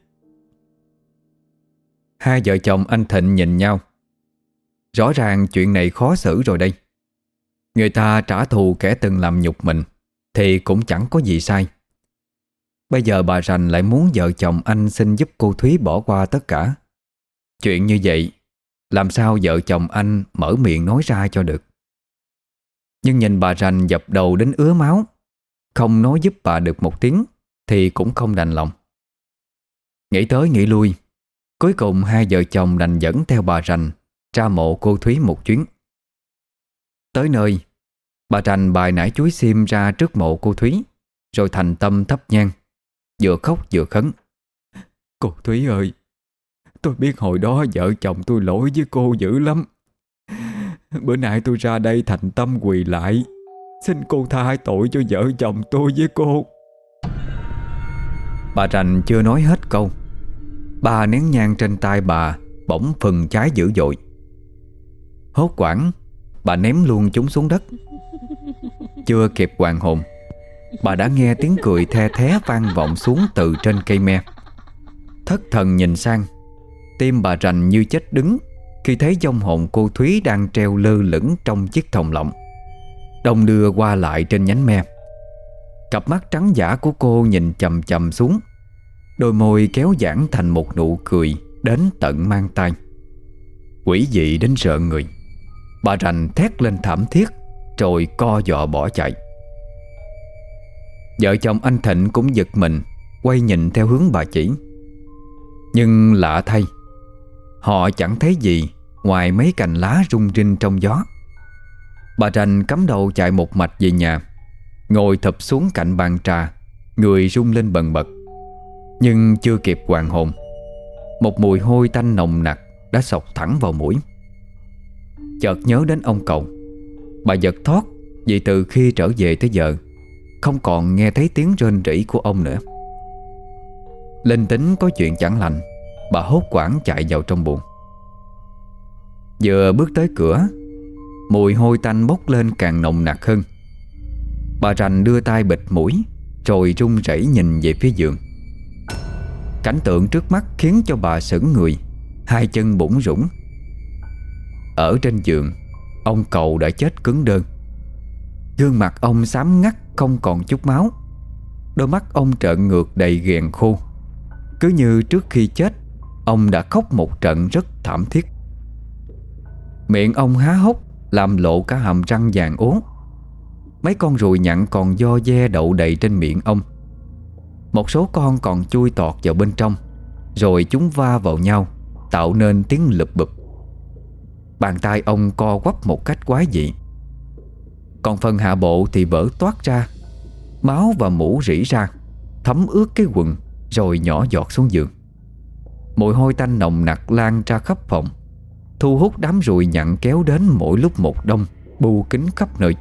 Hai vợ chồng anh Thịnh nhìn nhau. Rõ ràng chuyện này khó xử rồi đây. Người ta trả thù kẻ từng làm nhục mình thì cũng chẳng có gì sai. Bây giờ bà rành lại muốn vợ chồng anh xin giúp cô Thúy bỏ qua tất cả. Chuyện như vậy làm sao vợ chồng anh mở miệng nói ra cho được. Nhưng nhìn bà rành dập đầu đến ứa máu, không nói giúp bà được một tiếng thì cũng không đành lòng. Nghĩ tới nghĩ lui, cuối cùng hai vợ chồng đành dẫn theo bà rành ra mộ cô Thúy một chuyến. Tới nơi, bà rành bài nải chuối xiêm ra trước mộ cô Thúy, rồi thành tâm thắp nhang, vừa khóc vừa khấn. Cô Thúy ơi, tôi biết hồi đó vợ chồng tôi lỗi với cô dữ lắm. Bữa nay tôi ra đây thành tâm quỳ lại, xin cô tha tội cho vợ chồng tôi với cô. Bà rành chưa nói hết câu, ba nén nhang trên tay bà bỗng phừng cháy dữ dội. Hốt hoảng, bà ném luôn chúng xuống đất. Chưa kịp hoàn hồn, bà đã nghe tiếng cười the thé vang vọng xuống từ trên cây me. Thất thần nhìn sang, tim bà rành như chết đứng khi thấy vong hồn cô Thúy đang treo lơ lửng trong chiếc thòng lọng, đong đưa qua lại trên nhánh me. Cặp mắt trắng dã của cô nhìn chằm chằm xuống, đôi môi kéo giãn thành một nụ cười đến tận mang tai. Quỷ dị đến rợn người. Bà rành thét lên thảm thiết rồi co giò bỏ chạy. Vợ chồng anh Thịnh cũng giật mình, quay nhìn theo hướng bà chỉ. Nhưng lạ thay, họ chẳng thấy gì ngoài mấy cành lá rung rinh trong gió. Bà rành cắm đầu chạy một mạch về nhà, ngồi thụp xuống cạnh bàn trà, người rung lên bần bật. Nhưng chưa kịp hoàn hồn, một mùi hôi tanh nồng nặc đã xộc thẳng vào mũi. Chợt nhớ đến ông Cầu, bà giật thót vì từ khi trở về tới giờ không còn nghe thấy tiếng rên rỉ của ông nữa. Linh tính có chuyện chẳng lành, bà hốt hoảng chạy vào trong buồng. Vừa bước tới cửa, mùi hôi tanh bốc lên càng nồng nặc hơn. Bà rành đưa tay bịt mũi, rồi run rẩy nhìn về phía giường. Cảnh tượng trước mắt khiến cho bà sững người, hai chân bủn rủn. Ở trên giường, ông Cầu đã chết cứng đơ. Gương mặt ông xám ngắt không còn chút máu. Đôi mắt ông trợn ngược đầy ghèn khô. Cứ như trước khi chết, ông đã khóc một trận rất thảm thiết. Miệng ông há hốc, làm lộ cả hàm răng vàng ố. Mấy con ruồi nhặn còn do de đậu đầy trên miệng ông. Một số con còn chui tọt vào bên trong, rồi chúng va vào nhau, tạo nên tiếng lụp bụp. Bàn tay ông co quắp một cách quái dị. Còn phần hạ bộ thì vỡ toát ra, máu và mũ rỉ ra, thấm ướt cái quần, rồi nhỏ giọt xuống giường. Mùi hôi tanh nồng nặc lan ra khắp phòng, thu hút đám ruồi nhặn kéo đến mỗi lúc một đông, bu kín khắp nơi.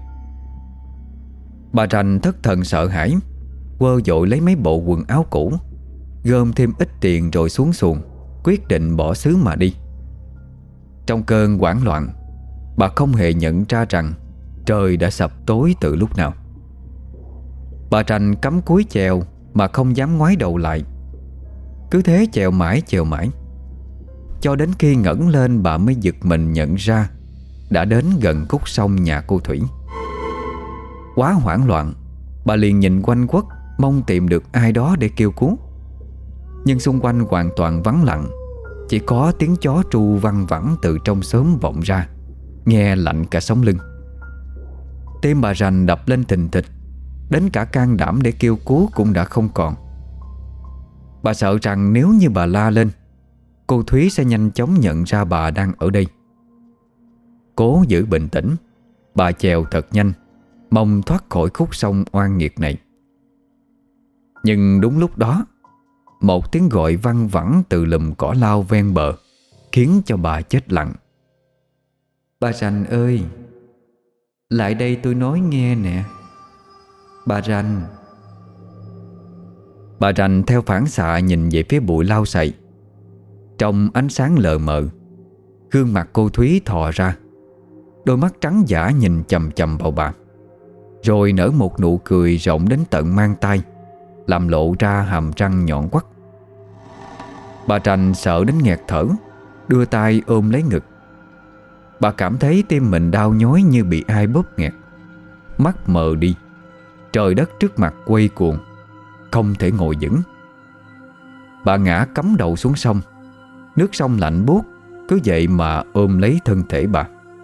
Bà rành thất thần sợ hãi, quơ vội lấy mấy bộ quần áo cũ, gom thêm ít tiền rồi xuống xuồng, quyết định bỏ xứ mà đi. Trong cơn hoảng loạn, bà không hề nhận ra rằng trời đã sập tối từ lúc nào. Bà rành cắm cúi chèo mà không dám ngoái đầu lại. Cứ thế chèo mãi chèo mãi, cho đến khi ngẩng lên bà mới giật mình nhận ra đã đến gần khúc sông nhà cô Thủy. Quá hoảng loạn, bà liền nhìn quanh quất, mong tìm được ai đó để kêu cứu. Nhưng xung quanh hoàn toàn vắng lặng, chỉ có tiếng chó tru văng vẳng từ trong xóm vọng ra, nghe lạnh cả sống lưng. Tim bà rành đập lên thình thịch, đến cả can đảm để kêu cứu cũng đã không còn. Bà sợ rằng nếu như bà la lên, cô Thúy sẽ nhanh chóng nhận ra bà đang ở đây. Cố giữ bình tĩnh, bà chèo thật nhanh, mong thoát khỏi khúc sông oan nghiệt này. Nhưng đúng lúc đó, một tiếng gọi văng vẳng từ lùm cỏ lau ven bờ khiến cho bà chết lặng. Bà rành ơi, lại đây tôi nói nghe nè. Bà rành. Bà rành theo phản xạ nhìn về phía bụi lau sậy. Trong ánh sáng lờ mờ, gương mặt cô Thúy thò ra, đôi mắt trắng dã nhìn chằm chằm vào bà, rồi nở một nụ cười rộng đến tận mang tai, làm lộ ra hàm răng nhọn quắt. Bà rành sợ đến nghẹt thở, đưa tay ôm lấy ngực. Bà cảm thấy tim mình đau nhói như bị ai bóp nghẹt. Mắt mờ đi, trời đất trước mặt quay cuồng, không thể ngồi vững. Bà ngã cắm đầu xuống sông. Nước sông lạnh buốt cứ vậy mà ôm lấy thân thể bà.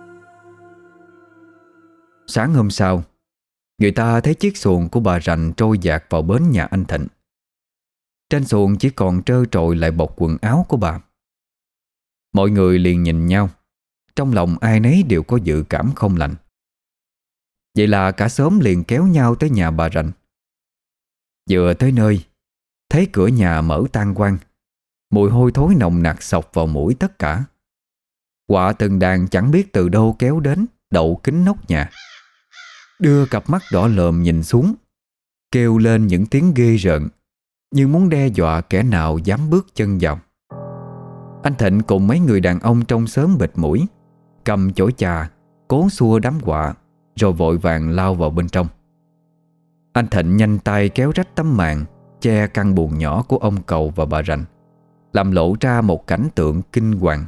Sáng hôm sau, người ta thấy chiếc xuồng của bà rành trôi dạt vào bến nhà anh Thịnh. Trên xuồng chỉ còn trơ trội lại bọc quần áo của bà. Mọi người liền nhìn nhau, trong lòng ai nấy đều có dự cảm không lành. Vậy là cả xóm liền kéo nhau tới nhà bà rành. Vừa tới nơi, thấy cửa nhà mở tan quang, mùi hôi thối nồng nặc xộc vào mũi tất cả. Quạ từng đàn chẳng biết từ đâu kéo đến, đậu kính nóc nhà, đưa cặp mắt đỏ lờm nhìn xuống, kêu lên những tiếng ghê rợn, như muốn đe dọa kẻ nào dám bước chân vào. Anh Thịnh cùng mấy người đàn ông trong xóm bịt mũi, cầm chổi chà, cố xua đám quạ, rồi vội vàng lao vào bên trong. Anh Thịnh nhanh tay kéo rách tấm màn che căn buồng nhỏ của ông Cầu và bà rành, làm lộ ra một cảnh tượng kinh hoàng.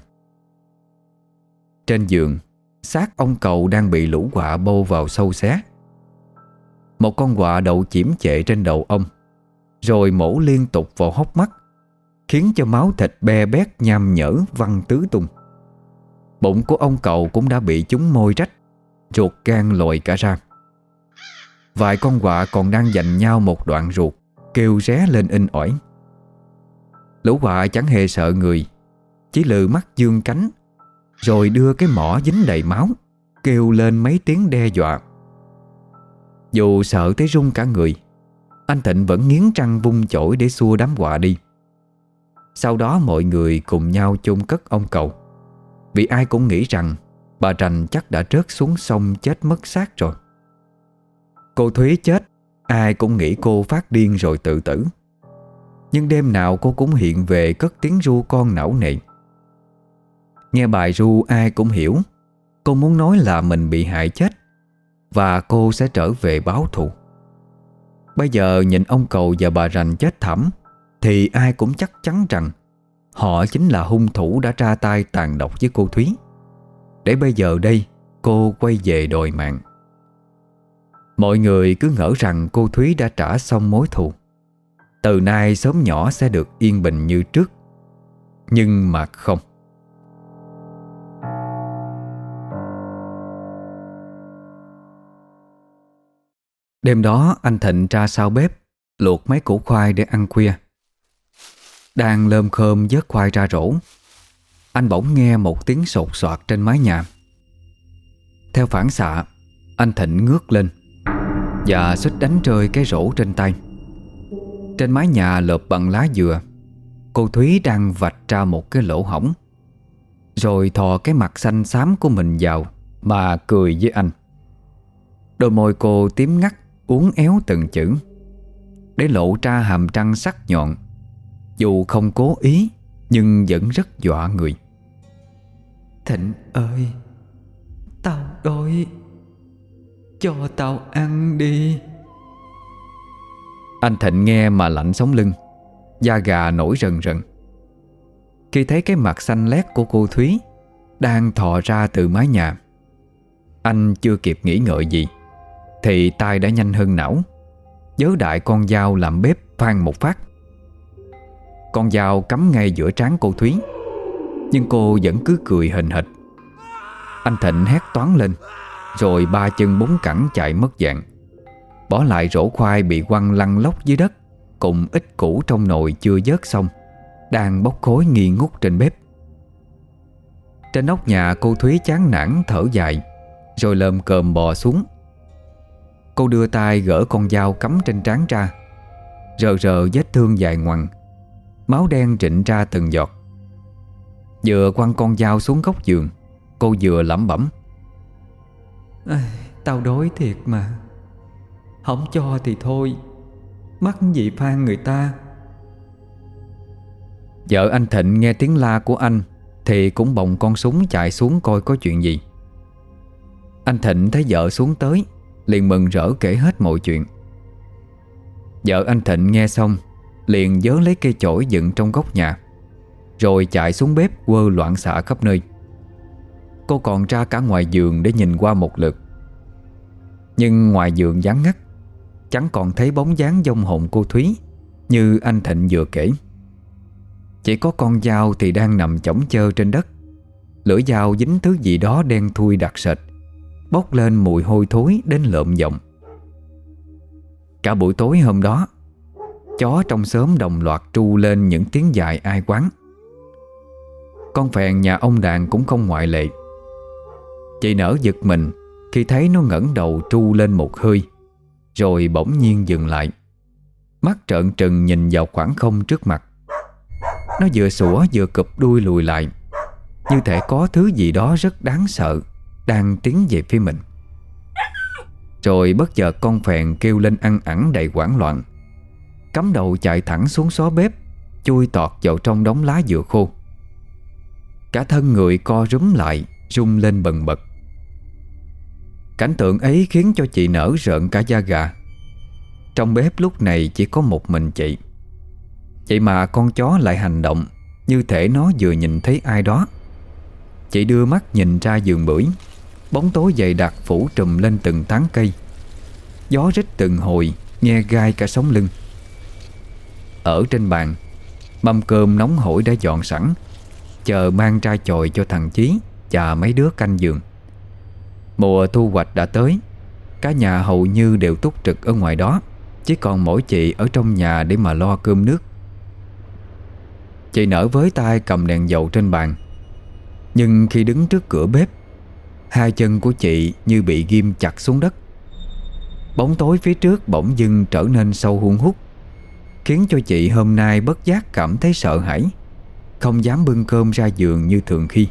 Trên giường, xác ông Cầu đang bị lũ quạ bâu vào sâu xé. Một con quạ đậu chiếm chệ trên đầu ông, rồi mổ liên tục vào hốc mắt, khiến cho máu thịt be bét nham nhở văng tứ tung. Bụng của ông Cầu cũng đã bị chúng môi rách, ruột gan lồi cả ra. Vài con quạ còn đang giành nhau một đoạn ruột, kêu ré lên inh ỏi. Lũ quạ chẳng hề sợ người, chỉ lừ mắt dương cánh, rồi đưa cái mỏ dính đầy máu, kêu lên mấy tiếng đe dọa. Dù sợ tới run cả người, anh Thịnh vẫn nghiến răng vung chổi để xua đám quạ đi. Sau đó mọi người cùng nhau chôn cất ông Cầu, vì ai cũng nghĩ rằng bà rành chắc đã rớt xuống sông chết mất xác rồi. Cô Thúy chết, ai cũng nghĩ cô phát điên rồi tự tử. Nhưng đêm nào cô cũng hiện về cất tiếng ru con não nệ. Nghe bài ru ai cũng hiểu cô muốn nói là mình bị hại chết và cô sẽ trở về báo thù. Bây giờ nhìn ông Cầu và bà Rành chết thảm thì ai cũng chắc chắn rằng họ chính là hung thủ đã ra tay tàn độc với cô Thúy, để bây giờ đây cô quay về đòi mạng. Mọi người cứ ngỡ rằng cô Thúy đã trả xong mối thù, từ nay xóm nhỏ sẽ được yên bình như trước. Nhưng mà không. Đêm đó anh Thịnh ra sau bếp luộc mấy củ khoai để ăn khuya. Đang lơm khơm vớt khoai ra rổ, anh bỗng nghe một tiếng sột soạt trên mái nhà. Theo phản xạ, anh Thịnh ngước lên và suýt đánh rơi cái rổ trên tay. Trên mái nhà lợp bằng lá dừa, cô Thúy đang vạch ra một cái lỗ hổng, rồi thò cái mặt xanh xám của mình vào mà cười với anh. Đôi môi cô tím ngắt uốn éo từng chữ, để lộ ra hàm răng sắc nhọn, dù không cố ý nhưng vẫn rất dọa người. Thịnh ơi, tao đói, cho tao ăn đi. Anh Thịnh nghe mà lạnh sống lưng, da gà nổi rần rần khi thấy cái mặt xanh lét của cô Thúy đang thò ra từ mái nhà. Anh chưa kịp nghĩ ngợi gì thì tay đã nhanh hơn não, vớ đại con dao làm bếp phang một phát. Con dao cắm ngay giữa trán cô Thúy, nhưng cô vẫn cứ cười hềnh hệch. Anh Thịnh hét toáng lên, rồi ba chân bốn cẳng chạy mất dạng, bỏ lại rổ khoai bị quăng lăn lóc dưới đất cùng ít củ trong nồi chưa vớt xong đang bốc khói nghi ngút trên bếp. Trên nóc nhà, cô Thúy chán nản thở dài, rồi lồm cồm bò xuống. Cô đưa tay gỡ con dao cắm trên trán ra, rờ rờ vết thương dài ngoằng, máu đen rịn ra từng giọt. Vừa quăng con dao xuống góc giường, cô vừa lẩm bẩm: tao đói thiệt mà, không cho thì thôi, mắc gì phan người ta. Vợ anh Thịnh nghe tiếng la của anh thì cũng bồng con súng chạy xuống coi có chuyện gì. Anh Thịnh thấy vợ xuống tới liền mừng rỡ kể hết mọi chuyện. Vợ anh Thịnh nghe xong liền vớ lấy cây chổi dựng trong góc nhà, rồi chạy xuống bếp quơ loạn xạ khắp nơi. Cô còn ra cả ngoài giường để nhìn qua một lượt, nhưng ngoài giường vắng ngắt, chẳng còn thấy bóng dáng vong hồn cô Thúy như anh Thịnh vừa kể. Chỉ có con dao thì đang nằm chõng chơ trên đất, lưỡi dao dính thứ gì đó đen thui đặc sệt, bốc lên mùi hôi thối đến lợm giọng. Cả buổi tối hôm đó, chó trong xóm đồng loạt tru lên những tiếng dài ai oán. Con phèn nhà ông Đàn cũng không ngoại lệ. Chị Nở giật mình khi thấy nó ngẩng đầu tru lên một hơi, rồi bỗng nhiên dừng lại, mắt trợn trừng nhìn vào khoảng không trước mặt. Nó vừa sủa vừa cụp đuôi lùi lại, như thể có thứ gì đó rất đáng sợ đang tiến về phía mình. Rồi bất chợt con phèn kêu lên ăn ẳng đầy hoảng loạn, cắm đầu chạy thẳng xuống xó bếp, chui tọt vào trong đống lá dừa khô. Cả thân người co rúm lại, rung lên bần bật. Cảnh tượng ấy khiến cho chị Nở rợn cả da gà. Trong bếp lúc này chỉ có một mình chị. Vậy mà con chó lại hành động như thể nó vừa nhìn thấy ai đó. Chị đưa mắt nhìn ra giường bưởi, bóng tối dày đặc phủ trùm lên từng tán cây. Gió rít từng hồi, nghe gai cả sống lưng. Ở trên bàn, mâm cơm nóng hổi đã dọn sẵn, chờ mang ra chòi cho thằng Chí và mấy đứa canh giường. Mùa thu hoạch đã tới, cả nhà hầu như đều túc trực ở ngoài đó, chỉ còn mỗi chị ở trong nhà để mà lo cơm nước. Chị Nở với tay cầm đèn dầu trên bàn, nhưng khi đứng trước cửa bếp, hai chân của chị như bị ghim chặt xuống đất. Bóng tối phía trước bỗng dưng trở nên sâu hun hút, khiến cho chị hôm nay bất giác cảm thấy sợ hãi, không dám bưng cơm ra giường như thường khi.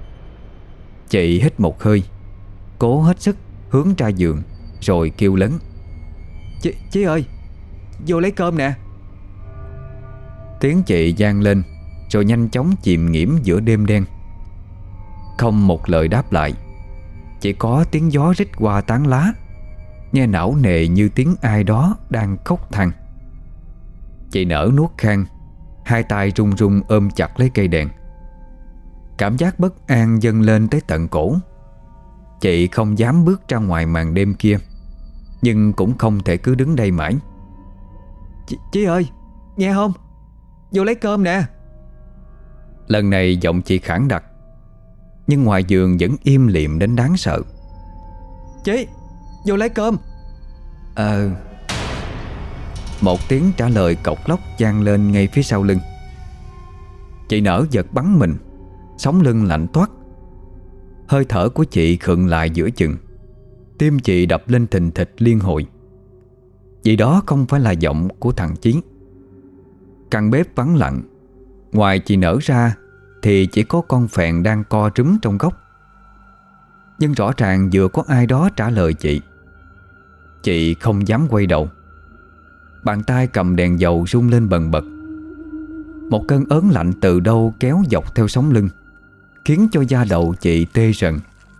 Chị hít một hơi, cố hết sức hướng ra giường, rồi kêu lớn: Chị, chị ơi, vô lấy cơm nè. Tiếng chị vang lên, rồi nhanh chóng chìm nghiễm giữa đêm đen. Không một lời đáp lại, chỉ có tiếng gió rít qua tán lá, nghe não nề như tiếng ai đó đang khóc than. Chị nở nuốt khan, hai tay run run ôm chặt lấy cây đèn. Cảm giác bất an dâng lên tới tận cổ. Chị không dám bước ra ngoài màn đêm kia, nhưng cũng không thể cứ đứng đây mãi. Chị, chị ơi, nghe không? Vô lấy cơm nè. Lần này giọng chị khản đặc, nhưng ngoài giường vẫn im lìm đến đáng sợ. Chị, vô lấy cơm. Ờ. Một tiếng trả lời cộc lốc vang lên ngay phía sau lưng. Chị nở giật bắn mình, sống lưng lạnh toát. Hơi thở của chị khựng lại giữa chừng. Tim chị đập lên thình thịch liên hồi. Vì đó không phải là giọng của thằng Chí. Căn bếp vắng lặng. Ngoài chị nở ra thì chỉ có con phèn đang co trúm trong góc. Nhưng rõ ràng vừa có ai đó trả lời chị. Chị không dám quay đầu. Bàn tay cầm đèn dầu rung lên bần bật. Một cơn ớn lạnh từ đâu kéo dọc theo sống lưng, khiến cho da đầu chị tê rần.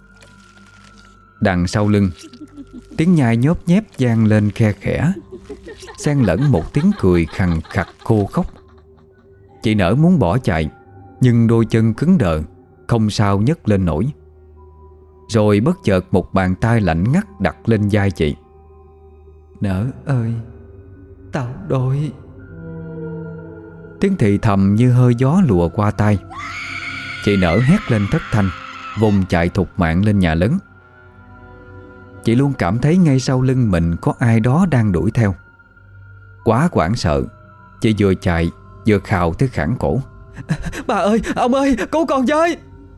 Đằng sau lưng, tiếng nhai nhóp nhép vang lên khe khẽ, xen lẫn một tiếng cười khằng khặc khô khóc. Chị nở muốn bỏ chạy, nhưng đôi chân cứng đờ, không sao nhấc lên nổi. Rồi bất chợt một bàn tay lạnh ngắt đặt lên vai chị. Nở ơi, tao đói. Tiếng thì thầm như hơi gió lùa qua tai. Chị nở hét lên thất thanh, vùng chạy thục mạng lên nhà lớn. Chị luôn cảm thấy ngay sau lưng mình có ai đó đang đuổi theo. Quá hoảng sợ, chị vừa chạy vừa khào tới khản cổ. Bà ơi, ông ơi, cứu con với.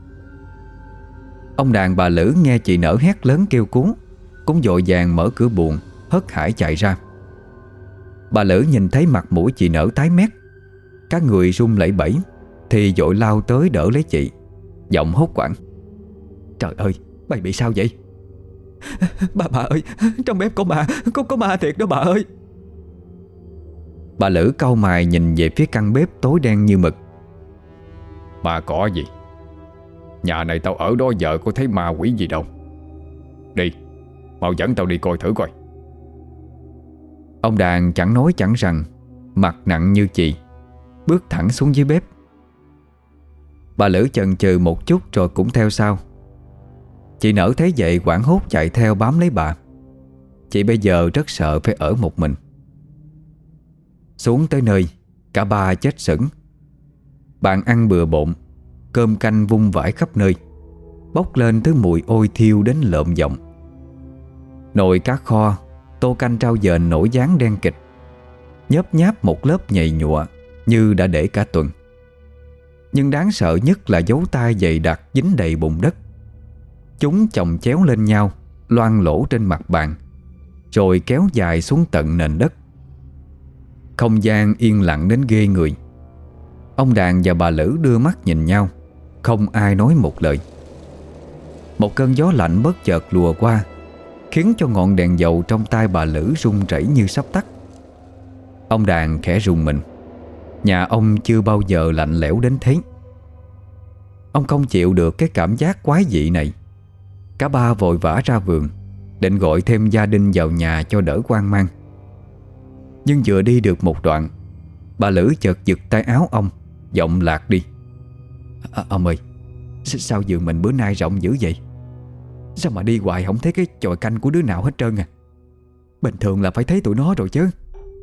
Ông đàn bà Lữ nghe chị nở hét lớn kêu cứu, cũng vội vàng mở cửa buồng, hớt hải chạy ra. Bà Lữ nhìn thấy mặt mũi chị nở tái mét, các người run lẩy bẩy, thì vội lao tới đỡ lấy chị, giọng hốt hoảng. Trời ơi, bà bị sao vậy? Bà bà ơi, trong bếp có ma, có có ma thiệt đó bà ơi. Bà Lữ cau mày nhìn về phía căn bếp tối đen như mực. Ma có gì? Nhà này tao ở đó giờ có thấy ma quỷ gì đâu. Đi, mau dẫn tao đi coi thử coi. Ông đàn chẳng nói chẳng rằng, mặt nặng như chì, bước thẳng xuống dưới bếp. Bà Lữ chần chừ một chút rồi cũng theo sau. Chị nở thấy vậy hoảng hốt chạy theo bám lấy bà. Chị bây giờ rất sợ phải ở một mình. Xuống tới nơi, cả ba chết sững. Bàn ăn bừa bộn, cơm canh vung vãi khắp nơi, bốc lên thứ mùi ôi thiêu đến lợm giọng. Nồi cá kho, tô canh trao dền nổi dáng đen kịch, nhớp nháp một lớp nhầy nhụa như đã để cả tuần. Nhưng đáng sợ nhất là dấu tay dày đặc dính đầy bùn đất. Chúng chồng chéo lên nhau, loang lỗ trên mặt bàn, rồi kéo dài xuống tận nền đất. Không gian yên lặng đến ghê người. Ông đàn và bà Lữ đưa mắt nhìn nhau, không ai nói một lời. Một cơn gió lạnh bất chợt lùa qua, khiến cho ngọn đèn dầu trong tay bà Lữ rung rẩy như sắp tắt. Ông đàn khẽ rùng mình. Nhà ông chưa bao giờ lạnh lẽo đến thế. Ông không chịu được cái cảm giác quái dị này. Cả ba vội vã ra vườn, định gọi thêm gia đình vào nhà cho đỡ hoang mang. Nhưng vừa đi được một đoạn, bà Lữ chợt giật tay áo ông, giọng lạc đi. À, ông ơi, sao vườn mình bữa nay rộng dữ vậy? Sao mà đi hoài không thấy cái chòi canh của đứa nào hết trơn à? Bình thường là phải thấy tụi nó rồi chứ.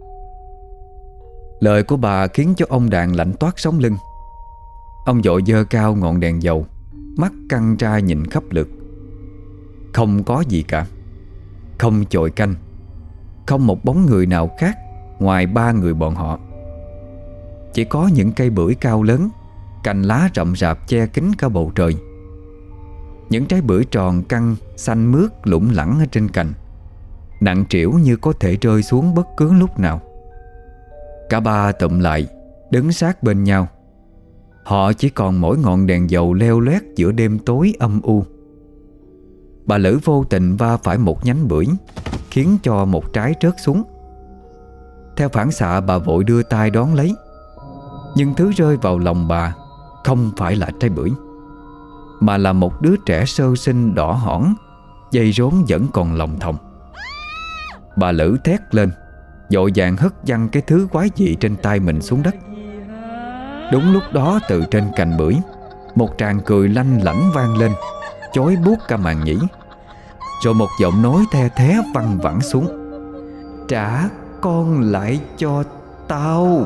Lời của bà khiến cho ông đàn lạnh toát sống lưng. Ông vội giơ cao ngọn đèn dầu, mắt căng ra nhìn khắp lượt. Không có gì cả. Không chòi canh, không một bóng người nào khác ngoài ba người bọn họ. Chỉ có những cây bưởi cao lớn, cành lá rậm rạp che kín cả bầu trời. Những trái bưởi tròn căng, xanh mướt lủng lẳng ở trên cành, nặng trĩu như có thể rơi xuống bất cứ lúc nào. Cả ba tụm lại, đứng sát bên nhau. Họ chỉ còn mỗi ngọn đèn dầu leo loét giữa đêm tối âm u. Bà Lữ vô tình va phải một nhánh bưởi, khiến cho một trái rớt xuống. Theo phản xạ bà vội đưa tay đón lấy. Nhưng thứ rơi vào lòng bà không phải là trái bưởi, mà là một đứa trẻ sơ sinh đỏ hỏn, dây rốn vẫn còn lồng thòng. Bà Lữ thét lên, vội vàng hất văng cái thứ quái dị trên tay mình xuống đất. Đúng lúc đó, từ trên cành bưởi, một tràng cười lanh lảnh vang lên, chói buốt cả màn nhĩ. Rồi một giọng nói the thé văng vẳng xuống: "Trả con lại cho tao."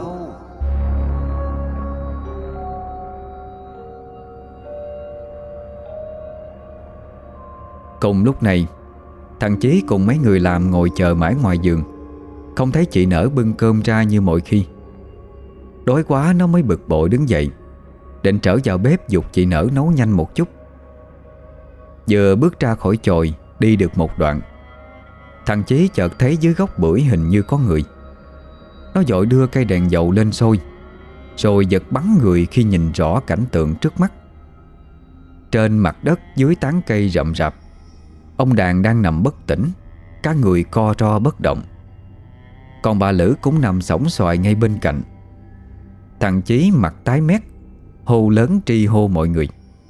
Cùng lúc này, thằng Chí cùng mấy người làm ngồi chờ mãi ngoài giường, không thấy chị Nở bưng cơm ra như mọi khi. Đói quá nó mới bực bội đứng dậy, định trở vào bếp giục chị Nở nấu nhanh một chút. Vừa bước ra khỏi chòi, đi được một đoạn, thằng Chí chợt thấy dưới gốc bưởi hình như có người. Nó vội đưa cây đèn dầu lên sôi, rồi giật bắn người khi nhìn rõ cảnh tượng trước mắt. Trên mặt đất dưới tán cây rậm rạp, ông Đàn đang nằm bất tỉnh, cả người co ro bất động. Còn bà Lữ cũng nằm sõng xoài ngay bên cạnh. Thằng Chí mặt tái mét, hô lớn tri hô mọi người.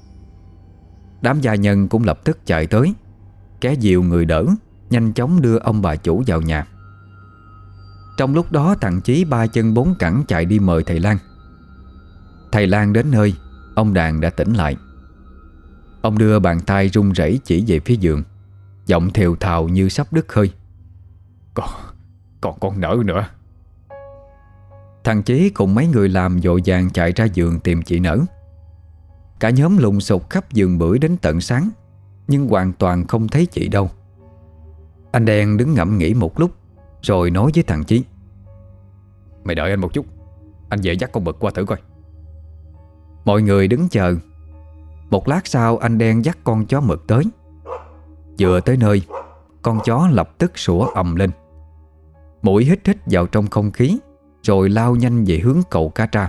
Đám gia nhân cũng lập tức chạy tới, kéo dìu người đỡ, nhanh chóng đưa ông bà chủ vào nhà. Trong lúc đó, thằng Chí ba chân bốn cẳng chạy đi mời thầy Lang. Thầy Lang đến nơi, ông Đàn đã tỉnh lại. Ông đưa bàn tay run rẩy chỉ về phía giường, giọng thều thào như sắp đứt hơi: Còn, còn con Nở nữa. Thằng Chí cùng mấy người làm vội vàng chạy ra giường tìm chị Nở. Cả nhóm lùng sục khắp giường bưởi đến tận sáng, nhưng hoàn toàn không thấy chị đâu. Anh Đen đứng ngẫm nghĩ một lúc, rồi nói với thằng Chí: Mày đợi anh một chút, anh về dắt con Mực qua thử coi. Mọi người đứng chờ. Một lát sau, anh Đen dắt con chó Mực tới. Vừa tới nơi, con chó lập tức sủa ầm lên, mũi hít hít vào trong không khí, rồi lao nhanh về hướng cầu Cá Tra.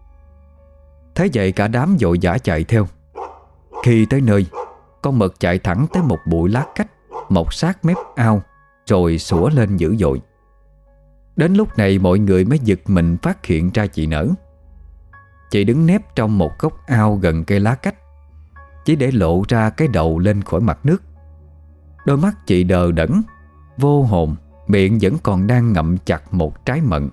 Thế vậy cả đám vội vã chạy theo. Khi tới nơi, con Mực chạy thẳng tới một bụi lá cách mọc sát mép ao, rồi sủa lên dữ dội. Đến lúc này mọi người mới giật mình phát hiện ra chị Nở. Chị đứng nép trong một góc ao gần cây lá cách, chỉ để lộ ra cái đầu lên khỏi mặt nước. Đôi mắt chị đờ đẫn, vô hồn, miệng vẫn còn đang ngậm chặt một trái mận.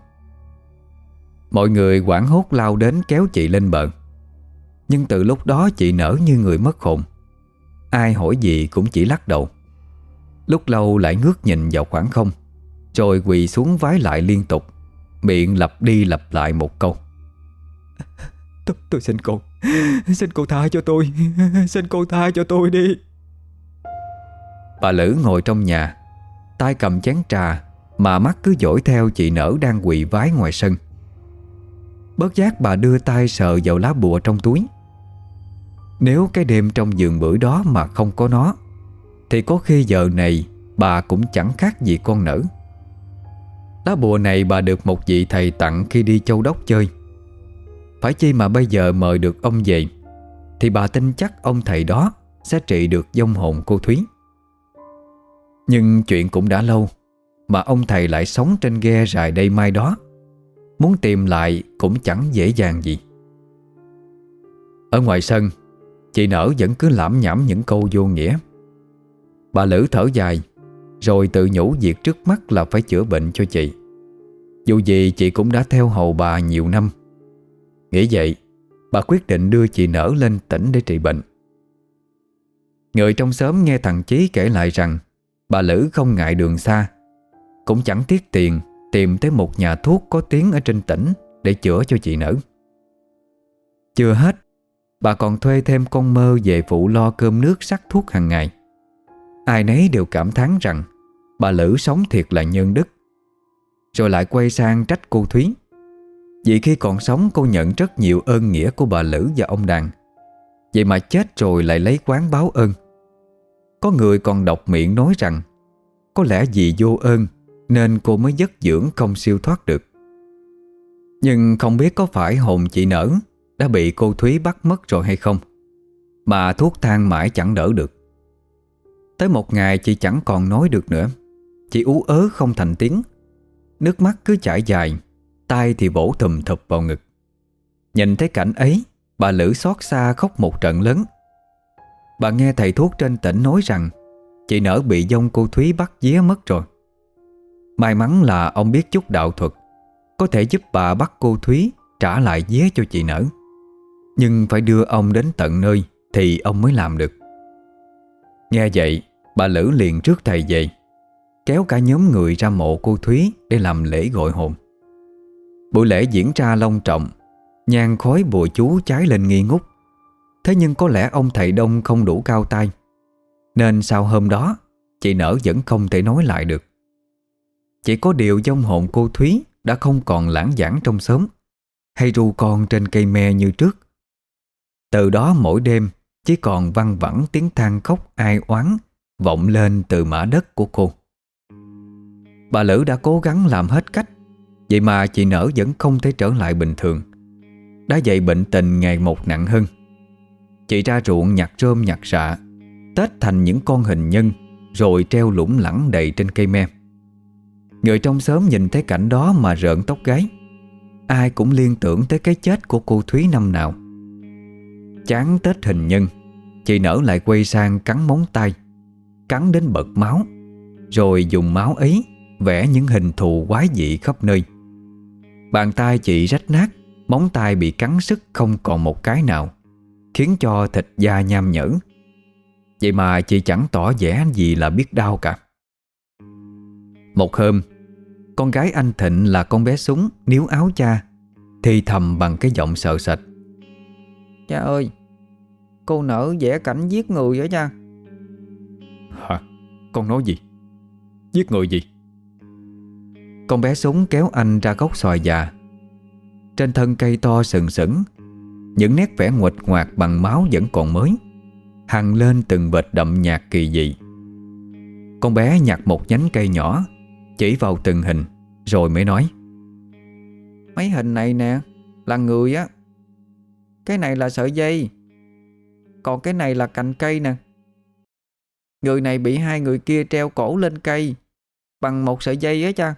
Mọi người hoảng hốt lao đến kéo chị lên bờ. Nhưng từ lúc đó chị Nở như người mất hồn. Ai hỏi gì cũng chỉ lắc đầu. Lúc lâu lại ngước nhìn vào khoảng không, rồi quỳ xuống vái lại liên tục, miệng lặp đi lặp lại một câu: Tôi, tôi xin cô, xin cô tha cho tôi, xin cô tha cho tôi đi. Bà Lữ ngồi trong nhà, tay cầm chén trà, mà mắt cứ dõi theo chị Nở đang quỳ vái ngoài sân. Bất giác bà đưa tay sờ vào lá bùa trong túi. Nếu cái đêm trong giường bưởi đó mà không có nó, thì có khi giờ này bà cũng chẳng khác gì con Nở. Lá bùa này bà được một vị thầy tặng khi đi Châu Đốc chơi. Phải chi mà bây giờ mời được ông về, thì bà tin chắc ông thầy đó sẽ trị được vong hồn cô Thúy. Nhưng chuyện cũng đã lâu, mà ông thầy lại sống trên ghe rài đây mai đó, muốn tìm lại cũng chẳng dễ dàng gì. Ở ngoài sân, chị Nở vẫn cứ lảm nhảm những câu vô nghĩa. Bà Lữ thở dài, rồi tự nhủ việc trước mắt là phải chữa bệnh cho chị. Dù gì chị cũng đã theo hầu bà nhiều năm. Nghĩ vậy, bà quyết định đưa chị Nở lên tỉnh để trị bệnh. Người trong xóm nghe thằng Chí kể lại rằng bà Lữ không ngại đường xa, cũng chẳng tiếc tiền tìm tới một nhà thuốc có tiếng ở trên tỉnh để chữa cho chị Nở. Chưa hết, bà còn thuê thêm con Mơ về phụ lo cơm nước sắc thuốc hàng ngày. Ai nấy đều cảm thán rằng bà Lữ sống thiệt là nhân đức. Rồi lại quay sang trách cô Thúy, vì khi còn sống cô nhận rất nhiều ơn nghĩa của bà Lữ và ông Đàn, vậy mà chết rồi lại lấy quán báo ơn. Có người còn độc miệng nói rằng có lẽ vì vô ơn nên cô mới vất dưỡng không siêu thoát được. Nhưng không biết có phải hồn chị Nở đã bị cô Thúy bắt mất rồi hay không, mà thuốc thang mãi chẳng đỡ được. Tới một ngày chị chẳng còn nói được nữa. Chị ú ớ không thành tiếng, nước mắt cứ chảy dài, tay thì vỗ thùm thụp vào ngực. Nhìn thấy cảnh ấy, bà Lữ xót xa khóc một trận lớn. Bà nghe thầy thuốc trên tỉnh nói rằng chị Nở bị dông cô Thúy bắt vía mất rồi. May mắn là ông biết chút đạo thuật, có thể giúp bà bắt cô Thúy trả lại vía cho chị Nở. Nhưng phải đưa ông đến tận nơi thì ông mới làm được. Nghe vậy, bà Lữ liền rước thầy về, kéo cả nhóm người ra mộ cô Thúy để làm lễ gọi hồn. Buổi lễ diễn ra long trọng, nhang khói bùa chú cháy lên nghi ngút. Thế nhưng có lẽ ông thầy Đông không đủ cao tay, nên sau hôm đó chị Nở vẫn không thể nói lại được. Chỉ có điều vong hồn cô Thúy đã không còn lãng vảng trong xóm, hay ru con trên cây me như trước. Từ đó mỗi đêm chỉ còn văng vẳng tiếng than khóc ai oán vọng lên từ mả đất của cô. Bà Lữ đã cố gắng làm hết cách, vậy mà chị Nở vẫn không thể trở lại bình thường. Đã vậy bệnh tình ngày một nặng hơn. Chị ra ruộng nhặt rơm nhặt rạ, tết thành những con hình nhân, rồi treo lủng lẳng đầy trên cây me. Người trong xóm nhìn thấy cảnh đó mà rợn tóc gáy. Ai cũng liên tưởng tới cái chết của cô Thúy năm nào. Chán tết hình nhân, chị Nở lại quay sang cắn móng tay, cắn đến bật máu, rồi dùng máu ấy vẽ những hình thù quái dị khắp nơi. Bàn tay chị rách nát, móng tay bị cắn sứt không còn một cái nào, khiến cho thịt da nham nhở. Vậy mà chị chẳng tỏ vẻ gì là biết đau cả. Một hôm, con gái anh Thịnh là con bé Súng níu áo cha, thì thầm bằng cái giọng sợ sệt: Cha ơi, cô Nở vẽ cảnh giết người vậy cha. Hả? Con nói gì? Giết người gì? Con bé Súng kéo anh ra gốc xoài già. Trên thân cây to sừng sững, những nét vẽ nguệch ngoạc bằng máu vẫn còn mới, hằn lên từng vệt đậm nhạt kỳ dị. Con bé nhặt một nhánh cây nhỏ, chỉ vào từng hình, rồi mới nói: Mấy hình này nè là người á. Cái này là sợi dây, còn cái này là cành cây nè. Người này bị hai người kia treo cổ lên cây bằng một sợi dây á cha.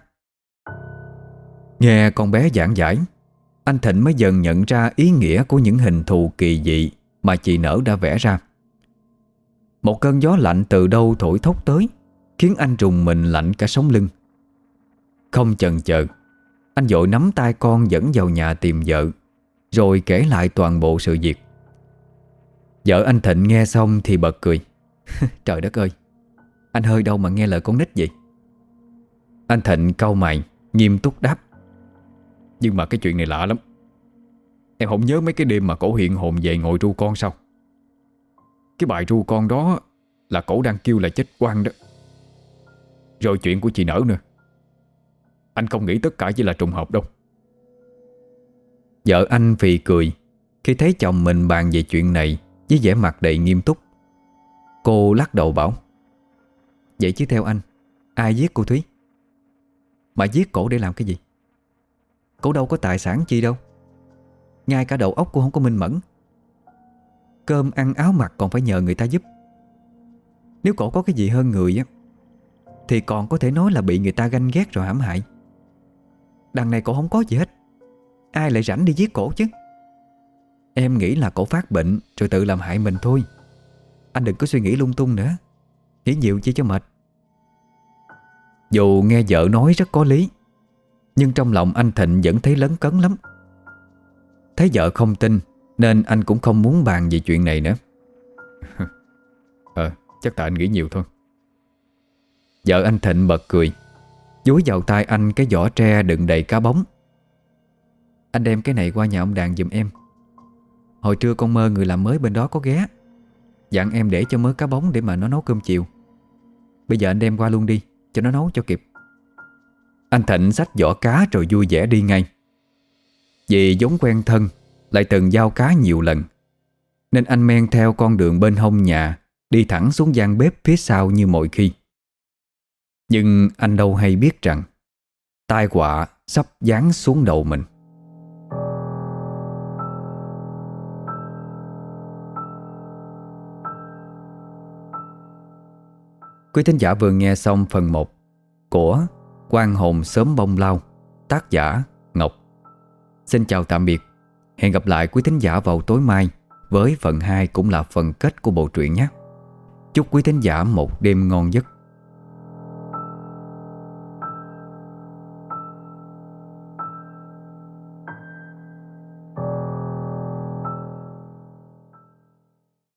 Nghe con bé giảng giải, anh Thịnh mới dần nhận ra ý nghĩa của những hình thù kỳ dị mà chị Nở đã vẽ ra. Một cơn gió lạnh từ đâu thổi thốc tới, khiến anh rùng mình lạnh cả sống lưng. Không chần chờ, anh vội nắm tay con dẫn vào nhà tìm vợ, rồi kể lại toàn bộ sự việc. Vợ anh Thịnh nghe xong thì bật cười. Trời đất ơi, anh hơi đâu mà nghe lời con nít vậy? Anh Thịnh cau mày, nghiêm túc đáp: Nhưng mà cái chuyện này lạ lắm. Em không nhớ mấy cái đêm mà cổ hiện hồn về ngồi ru con sao? Cái bài ru con đó là cổ đang kêu là chết oan đó. Rồi chuyện của chị Nở nữa, anh không nghĩ tất cả chỉ là trùng hợp đâu. Vợ anh phì cười khi thấy chồng mình bàn về chuyện này với vẻ mặt đầy nghiêm túc. Cô lắc đầu bảo: Vậy chứ theo anh, ai giết cô Thúy? Mà giết cổ để làm cái gì? Cổ đâu có tài sản chi đâu, ngay cả đầu óc cô không có minh mẫn. Cơm ăn áo mặc còn phải nhờ người ta giúp. Nếu cổ có cái gì hơn người á, thì còn có thể nói là bị người ta ganh ghét rồi hãm hại. Đằng này cổ không có gì hết, ai lại rảnh đi giết cổ chứ? Em nghĩ là cổ phát bệnh rồi tự làm hại mình thôi. Anh đừng có suy nghĩ lung tung nữa, nghĩ nhiều chi cho mệt. Dù nghe vợ nói rất có lý, nhưng trong lòng anh Thịnh vẫn thấy lấn cấn lắm. Thấy vợ không tin, nên anh cũng không muốn bàn về chuyện này nữa. Ờ, chắc tại anh nghĩ nhiều thôi. Vợ anh Thịnh bật cười, dúi vào tay anh cái giỏ tre đựng đầy cá bóng. Anh đem cái này qua nhà ông Đàn giùm em. Hồi trưa con Mơ người làm mới bên đó có ghé, dặn em để cho mớ cá bóng để mà nó nấu cơm chiều. Bây giờ anh đem qua luôn đi, cho nó nấu cho kịp. Anh Thịnh xách giỏ cá rồi vui vẻ đi ngay. Vì vốn quen thân, lại từng giao cá nhiều lần, nên anh men theo con đường bên hông nhà, đi thẳng xuống gian bếp phía sau như mọi khi. Nhưng anh đâu hay biết rằng tai họa sắp giáng xuống đầu mình. Quý thính giả vừa nghe xong phần một của Quan hồn sớm bông lau, tác giả Ngọc. Xin chào tạm biệt Hẹn gặp lại quý thính giả vào tối mai với phần hai cũng là phần kết của bộ truyện nhé. Chúc quý thính giả một đêm ngon giấc.